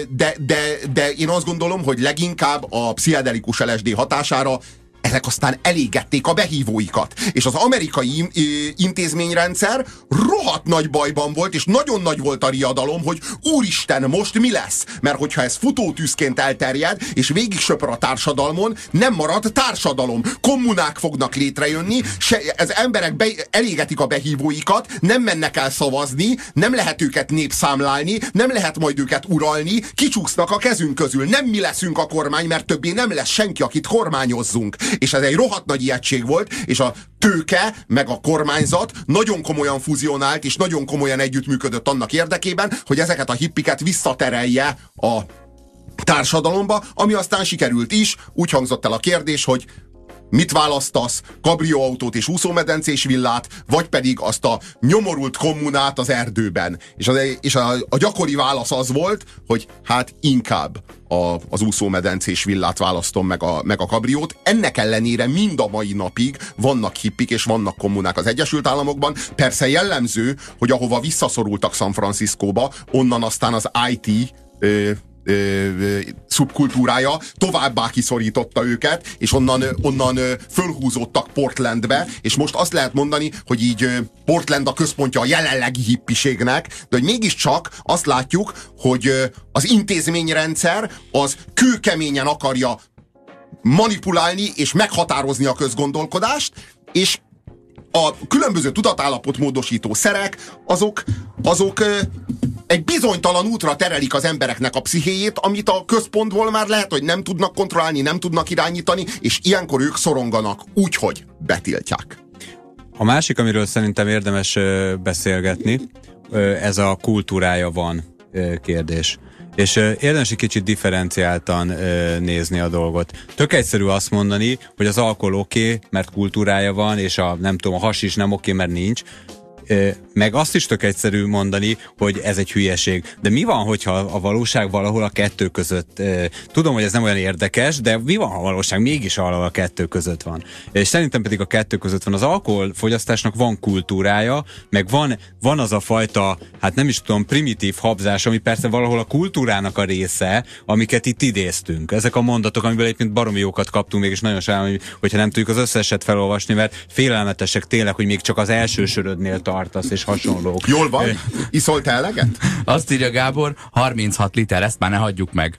de én azt gondolom, hogy leginkább a pszichedelikus LSD hatására ezek aztán elégették a behívóikat. És az amerikai intézményrendszer rohadt nagy bajban volt, és nagyon nagy volt a riadalom, hogy úristen, most mi lesz? Mert hogyha ez futótűzként elterjed, és végig söpör a társadalmon, nem marad társadalom. Kommunák fognak létrejönni, az emberek elégetik a behívóikat, nem mennek el szavazni, nem lehet őket népszámlálni, nem lehet majd őket uralni, kicsúsznak a kezünk közül. Nem mi leszünk a kormány, mert többé nem lesz senki, akit kormányozzunk. És ez egy rohadt nagy ijegység volt, és a tőke, meg a kormányzat nagyon komolyan fuzionált, és nagyon komolyan együttműködött annak érdekében, hogy ezeket a hippiket visszaterelje a társadalomba, ami aztán sikerült is. Úgy hangzott el a kérdés, hogy mit választasz, kabrióautót és úszómedencés villát, vagy pedig azt a nyomorult kommunát az erdőben. És a gyakori válasz az volt, hogy hát inkább az úszómedencés villát választom meg a kabriót. Ennek ellenére mind a mai napig vannak hippik és vannak kommunák az Egyesült Államokban. Persze jellemző, hogy ahova visszaszorultak San Franciscóba, onnan aztán az IT szubkultúrája továbbá kiszorította őket, és onnan fölhúzódtak Portlandbe, és most azt lehet mondani, hogy így Portland a központja a jelenlegi hippiségnek, de hogy mégiscsak azt látjuk, hogy az intézményrendszer az kőkeményen akarja manipulálni és meghatározni a közgondolkodást, és a különböző tudatállapot módosító szerek, azok egy bizonytalan útra terelik az embereknek a pszichéjét, amit a központból már lehet, hogy nem tudnak kontrollálni, nem tudnak irányítani, és ilyenkor ők szoronganak úgy, hogy betiltják. A másik, amiről szerintem érdemes beszélgetni, ez a kultúrája van kérdés. És érdemes egy kicsit differenciáltan nézni a dolgot. Tök egyszerű azt mondani, hogy az alkohol oké, mert kultúrája van, és a hasis nem oké, mert nincs. Meg azt is tök egyszerű mondani, hogy ez egy hülyeség. De mi van, hogyha a valóság valahol a kettő között? Tudom, hogy ez nem olyan érdekes, de mi van, ha a valóság mégis valahol a kettő között van? És szerintem pedig a kettő között van. Az alkoholfogyasztásnak van kultúrája, meg van az a fajta, hát nem is tudom, primitív habzás, ami persze valahol a kultúrának a része, amiket itt idéztünk. Ezek a mondatok, amiből egyébként baromi jókat kaptunk, mégis nagyon sajnálom, hogyha nem tudjuk az összeset felolvasni, mert félelmetesek tényleg, hogy még csak az első sörödnél tartasz, és hasonlók. Jól van? Iszol te eleget? Azt írja Gábor, 36 liter, ezt már ne hagyjuk meg.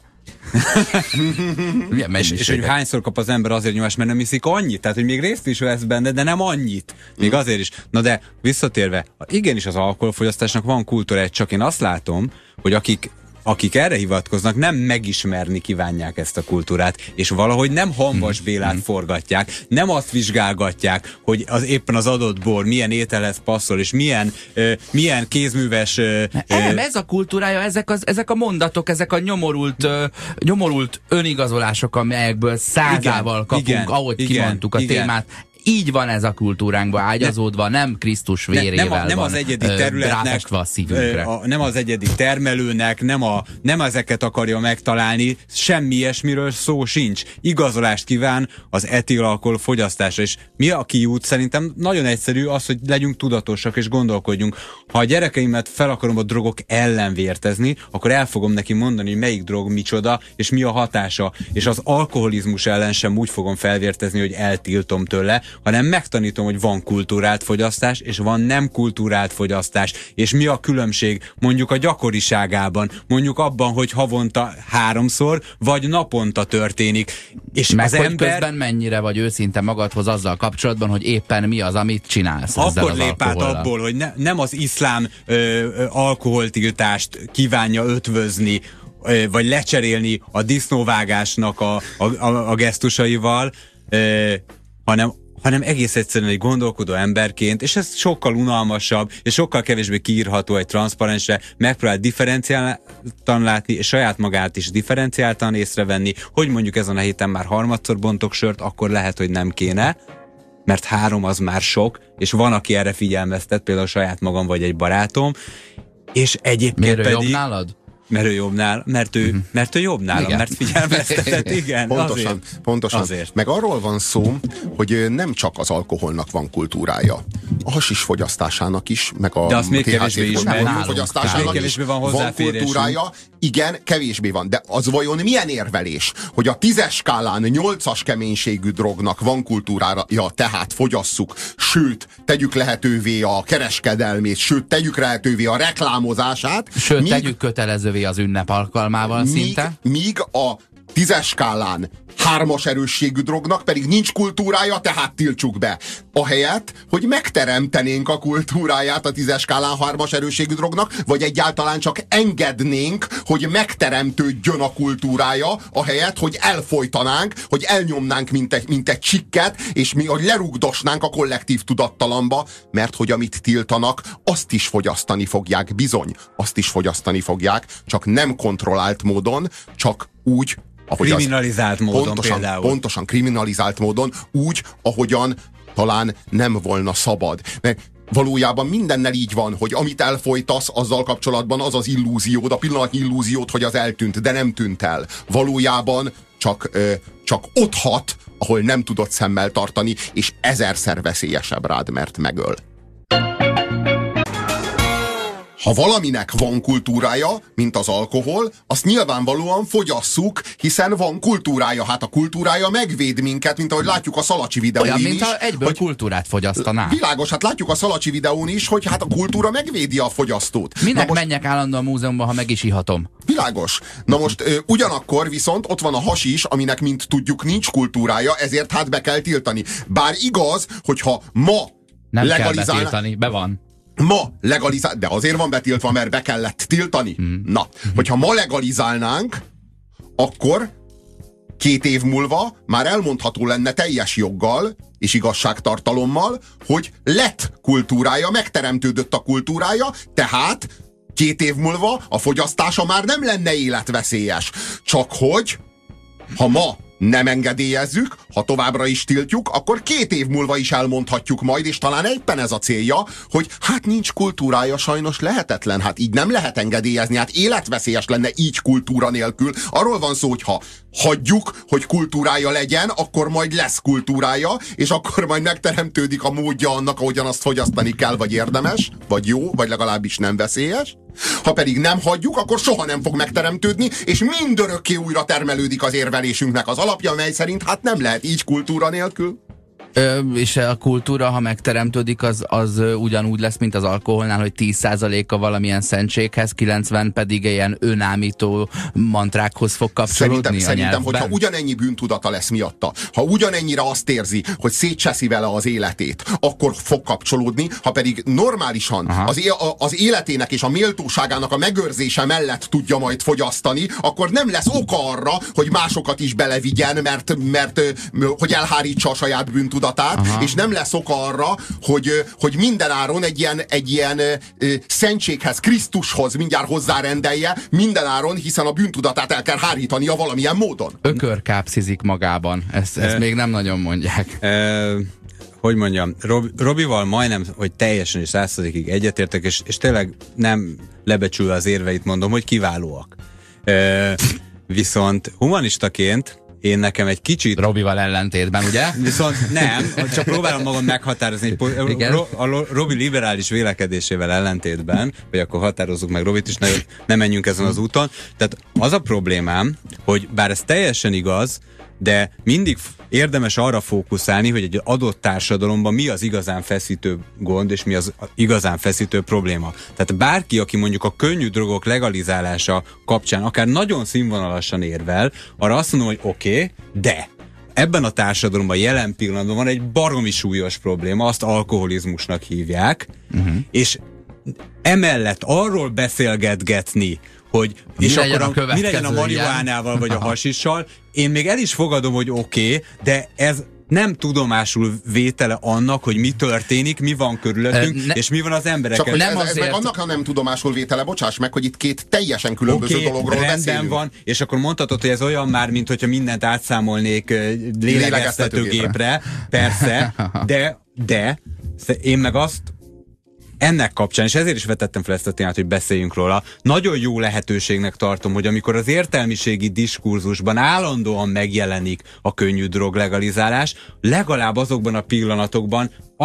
és hogy hányszor kap az ember azért nyomást, mert nem iszik annyit, tehát hogy még részt is vesz benne, de nem annyit. Még azért is. Na de visszatérve, igenis az alkoholfogyasztásnak van kultúra, csak én azt látom, hogy akik erre hivatkoznak, nem megismerni kívánják ezt a kultúrát, és valahogy nem Hamvas Bélát forgatják, nem azt vizsgálgatják, hogy éppen az adott bor milyen ételhez passzol, és milyen kézműves... Nem, ez a kultúrája, ezek a mondatok, ezek a nyomorult önigazolások, amelyekből százával kapunk, ahogy kimondtuk a témát. Így van ez a kultúránkba ágyazódva, nem Krisztus vérével nem az egyedi területnek, a szívünkre. Nem az egyedi termelőnek, nem ezeket akarja megtalálni, semmi ilyesmiről szó sincs. Igazolást kíván az etilalkohol fogyasztásra, és mi a kiút szerintem nagyon egyszerű az, hogy legyünk tudatosak és gondolkodjunk. Ha a gyerekeimet fel akarom a drogok ellen vértezni, akkor el fogom neki mondani, hogy melyik drog micsoda, és mi a hatása. És az alkoholizmus ellen sem úgy fogom felvértezni, hogy eltiltom tőle, hanem megtanítom, hogy van kultúrált fogyasztás, és van nem kultúrált fogyasztás, és mi a különbség mondjuk a gyakoriságában, mondjuk abban, hogy havonta 3-szor, vagy naponta történik. És meg az hogy ember... közben mennyire vagy őszinte magadhoz azzal kapcsolatban, hogy éppen mi az, amit csinálsz. Akkor lép át abból, hogy nem az iszlám alkoholtiltást kívánja ötvözni, vagy lecserélni a disznóvágásnak a gesztusaival, hanem egész egyszerűen egy gondolkodó emberként, és ez sokkal unalmasabb, és sokkal kevésbé kiírható egy transzparensre, megpróbál differenciáltan látni, és saját magát is differenciáltan észrevenni, hogy mondjuk ezen a héten már 3-szor bontok sört, akkor lehet, hogy nem kéne, mert 3 az már sok, és van, aki erre figyelmeztet, például saját magam vagy egy barátom, és egyébként pedig... jobb nálad? Mert ő jobb nálam, mert ő jobb nálam, igen. Mert figyelmeztetett, igen. Pontosan. Azért. Meg arról van szó, hogy nem csak az alkoholnak van kultúrája. A hasis fogyasztásának is, meg a THC fogyasztásának is van kultúrája. Igen, kevésbé van. De az vajon milyen érvelés, hogy a 10-es skálán 8-as keménységű drognak van kultúrája, tehát fogyasszuk, sőt, tegyük lehetővé a kereskedelmét, sőt, tegyük lehetővé a reklámozását. Sőt, tegyük kötelezővé az ünnep alkalmával szinte. Míg a 10-es skálán 3-as erősségű drognak pedig nincs kultúrája, tehát tiltsuk be. Ahelyett, hogy megteremtenénk a kultúráját a 10-es skálán 3-as erősségű drognak, vagy egyáltalán csak engednénk, hogy megteremtődjön a kultúrája, ahelyett, hogy elfojtanánk, hogy elnyomnánk, mint egy csikket, és mi hogy lerugdosnánk a kollektív tudattalamba, mert hogy amit tiltanak, azt is fogyasztani fogják, bizony, azt is fogyasztani fogják, csak nem kontrollált módon, csak úgy, kriminalizált módon például. Pontosan kriminalizált módon, úgy, ahogyan talán nem volna szabad. Mert valójában mindennel így van, hogy amit elfojtasz, azzal kapcsolatban az illúziód, a pillanatnyi illúziód, hogy az eltűnt, de nem tűnt el. Valójában csak ott hat, ahol nem tudod szemmel tartani, és 1000-szer veszélyesebb rád, mert megöl. Ha valaminek van kultúrája, mint az alkohol, azt nyilvánvalóan fogyasszuk, hiszen van kultúrája. Hát a kultúrája megvéd minket, mint ahogy látjuk a Szalacsi videón is. Olyan, mint ha egyből kultúrát fogyasztaná. Világos, hát látjuk a Szalacsi videón is, hogy hát a kultúra megvédi a fogyasztót. Minek menjek állandóan a múzeumban, ha meg is ihatom? Világos. Na most ugyanakkor viszont ott van a hasis, aminek, mint tudjuk, nincs kultúrája, ezért hát be kell tiltani. Bár igaz, hogyha ma nem kell betiltani, be van. ma legalizál, de azért van betiltva, mert be kellett tiltani. Na, hogyha ma legalizálnánk, akkor 2 év múlva már elmondható lenne teljes joggal és igazságtartalommal, hogy lett kultúrája, megteremtődött a kultúrája, tehát 2 év múlva a fogyasztása már nem lenne életveszélyes. Csak hogy, ha ma nem engedélyezzük, ha továbbra is tiltjuk, akkor 2 év múlva is elmondhatjuk majd, és talán éppen ez a célja, hogy hát nincs kultúrája, sajnos lehetetlen, hát így nem lehet engedélyezni, hát életveszélyes lenne így kultúra nélkül. Arról van szó, hogy ha hagyjuk, hogy kultúrája legyen, akkor majd lesz kultúrája, és akkor majd megteremtődik a módja annak, ahogyan azt fogyasztani kell, vagy érdemes, vagy jó, vagy legalábbis nem veszélyes. Ha pedig nem hagyjuk, akkor soha nem fog megteremtődni, és mindörökké újra termelődik az érvelésünknek az alapja, mely szerint hát nem lehet így kultúra nélkül. És a kultúra, ha megteremtődik, az ugyanúgy lesz, mint az alkoholnál, hogy 10%-a valamilyen szentséghez, 90 pedig ilyen önállító mantrákhoz fog kapcsolódni. Szerintem, hogyha ugyanennyi bűntudata lesz miatta, ha ugyanennyire azt érzi, hogy szétcseszi vele az életét, akkor fog kapcsolódni, ha pedig normálisan az életének és a méltóságának a megőrzése mellett tudja majd fogyasztani, akkor nem lesz oka arra, hogy másokat is belevigyen, mert hogy elhárítsa a saját bűntudatát, és nem lesz oka arra, hogy mindenáron egy ilyen szentséghez, Krisztushoz mindjárt hozzárendelje mindenáron, hiszen a bűntudatát el kell hárítania valamilyen módon. Ökörkápszizik magában. Ezt még nem nagyon mondják. Hogy mondjam, Robival majdnem, hogy teljesen és 100%-ig egyetértek, és tényleg nem lebecsülve az érveit mondom, hogy kiválóak. Viszont humanistaként én nekem egy kicsit... Robival ellentétben, ugye? Viszont nem, csak próbálom magam meghatározni. A Robi liberális vélekedésével ellentétben, vagy akkor határozzuk meg Robit is, ne menjünk ezen az úton. Tehát az a problémám, hogy bár ez teljesen igaz, de mindig érdemes arra fókuszálni, hogy egy adott társadalomban mi az igazán feszítő gond, és mi az igazán feszítő probléma. Tehát bárki, aki mondjuk a könnyű drogok legalizálása kapcsán akár nagyon színvonalasan érvel, arra azt mondom, hogy oké, de ebben a társadalomban jelen pillanatban van egy baromi súlyos probléma, azt alkoholizmusnak hívják, és emellett arról beszélgetgetni, hogy és akkor mi legyen a marihuánával vagy a hasissal, én még el is fogadom, hogy oké, de ez nem tudomásul vétele annak, hogy mi történik, mi van körülöttünk, és mi van az emberekkel. Csak nem ez meg annak, ha nem tudomásul vétele, bocsáss meg, hogy itt 2 teljesen különböző dologról beszélünk. Van, és akkor mondhatod, hogy ez olyan már, mint hogyha mindent átszámolnék lélegeztetőgépre, persze, de én meg azt ennek kapcsán, és ezért is vetettem fel ezt a témát, hogy beszéljünk róla, nagyon jó lehetőségnek tartom, hogy amikor az értelmiségi diskurzusban állandóan megjelenik a könnyű drog legalizálás, legalább azokban a pillanatokban,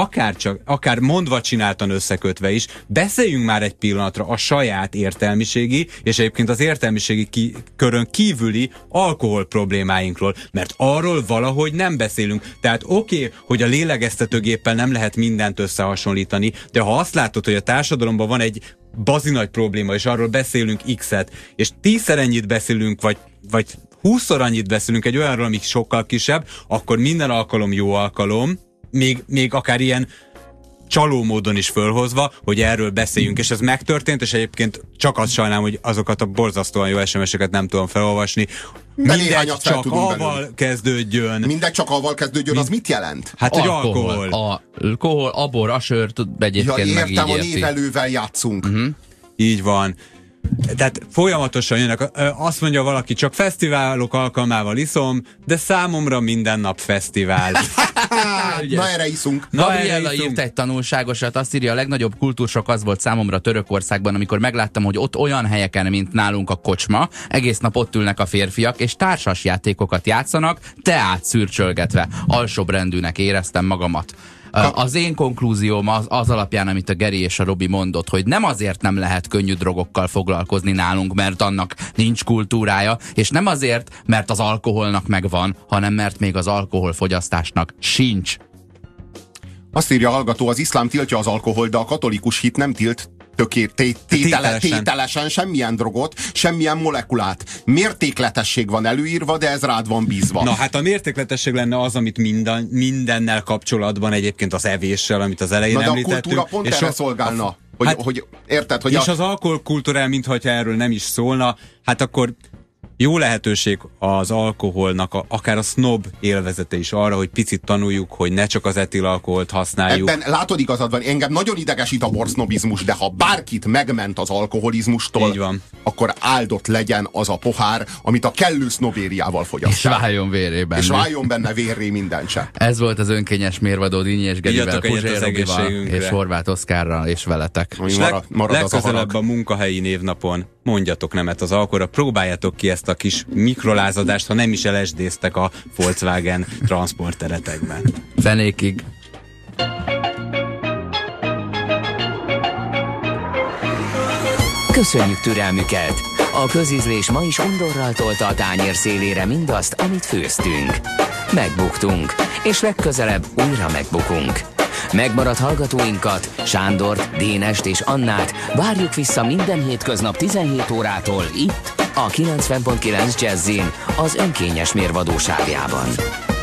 akár mondva csináltan összekötve is, beszéljünk már egy pillanatra a saját értelmiségi, és egyébként az értelmiségi körön kívüli alkohol problémáinkról, mert arról valahogy nem beszélünk. Tehát oké, hogy a lélegeztetőgéppel nem lehet mindent összehasonlítani, de ha azt látod, hogy a társadalomban van egy bazinagy probléma, és arról beszélünk X-et, és 10-szer ennyit beszélünk, vagy 20-szor annyit beszélünk egy olyanról, ami sokkal kisebb, akkor minden alkalom jó alkalom, még akár ilyen csaló módon is fölhozva, hogy erről beszéljünk, és ez megtörtént, és egyébként csak azt sajnálom, hogy azokat a borzasztóan jó SMS-eket nem tudom felolvasni. Mindegy csak avval kezdődjön. Mindegy csak avval kezdődjön, az mit jelent? Hát, hogy alkohol. Alkohol, abor, a sört egyébként meg így értem, a névelővel játszunk. Így van. Tehát folyamatosan jönnek, azt mondja valaki, csak fesztiválok alkalmával iszom, de számomra minden nap fesztivál. Na erre iszunk. Gabriella írt egy tanulságosat, azt írja, a legnagyobb kultúrsok az volt számomra Törökországban, amikor megláttam, hogy ott olyan helyeken, mint nálunk a kocsma, egész nap ott ülnek a férfiak, és társas játékokat játszanak, teát szürcsölgetve. Alsóbrendűnek éreztem magamat. Az én konklúzióm az alapján, amit a Geri és a Robi mondott, hogy nem azért nem lehet könnyű drogokkal foglalkozni nálunk, mert annak nincs kultúrája, és nem azért, mert az alkoholnak megvan, hanem mert még az alkoholfogyasztásnak sincs. Azt írja a hallgató, az iszlám tiltja az alkohol, de a katolikus hit nem tilt tételesen semmilyen drogot, semmilyen molekulát. Mértékletesség van előírva, de ez rád van bízva. Na hát a mértékletesség lenne az, amit mindennel kapcsolatban egyébként az evéssel, amit az elején említettünk. De a kultúra pont erre szolgálna. hogy érted, hogy és az alkoholkultúra, mintha erről nem is szólna, hát akkor jó lehetőség az alkoholnak, akár a sznob élvezete is arra, hogy picit tanuljuk, hogy ne csak az etilalkoholt használjuk. Ebben látod, igazad van, engem nagyon idegesít a borsznobizmus, de ha bárkit megment az alkoholizmustól, akkor áldott legyen az a pohár, amit a kellő sznobériával fogyasztál. És váljon vérré benne. És váljon benne vérré minden csepp. Ez volt az önkényes mérvadó Dínyes Gerivel, Puzsér Robival és Horváth Oszkárral és veletek. És legközelebb a munkahelyi névnapon mondjatok nemet az alkoholra, próbáljátok ki ezt a kis mikrolázadást, ha nem is LSD-ztek a Volkswagen transporteretekben. Fenékig. Köszönjük türelmüket! A közízlés ma is undorral tolta a tányér szélére mindazt, amit főztünk. Megbuktunk, és legközelebb újra megbukunk. Megmaradt hallgatóinkat, Sándort, Dénest és Annát várjuk vissza minden hétköznap 17 órától itt, a 90.9 Jazzin, az önkényes mérvadóságában.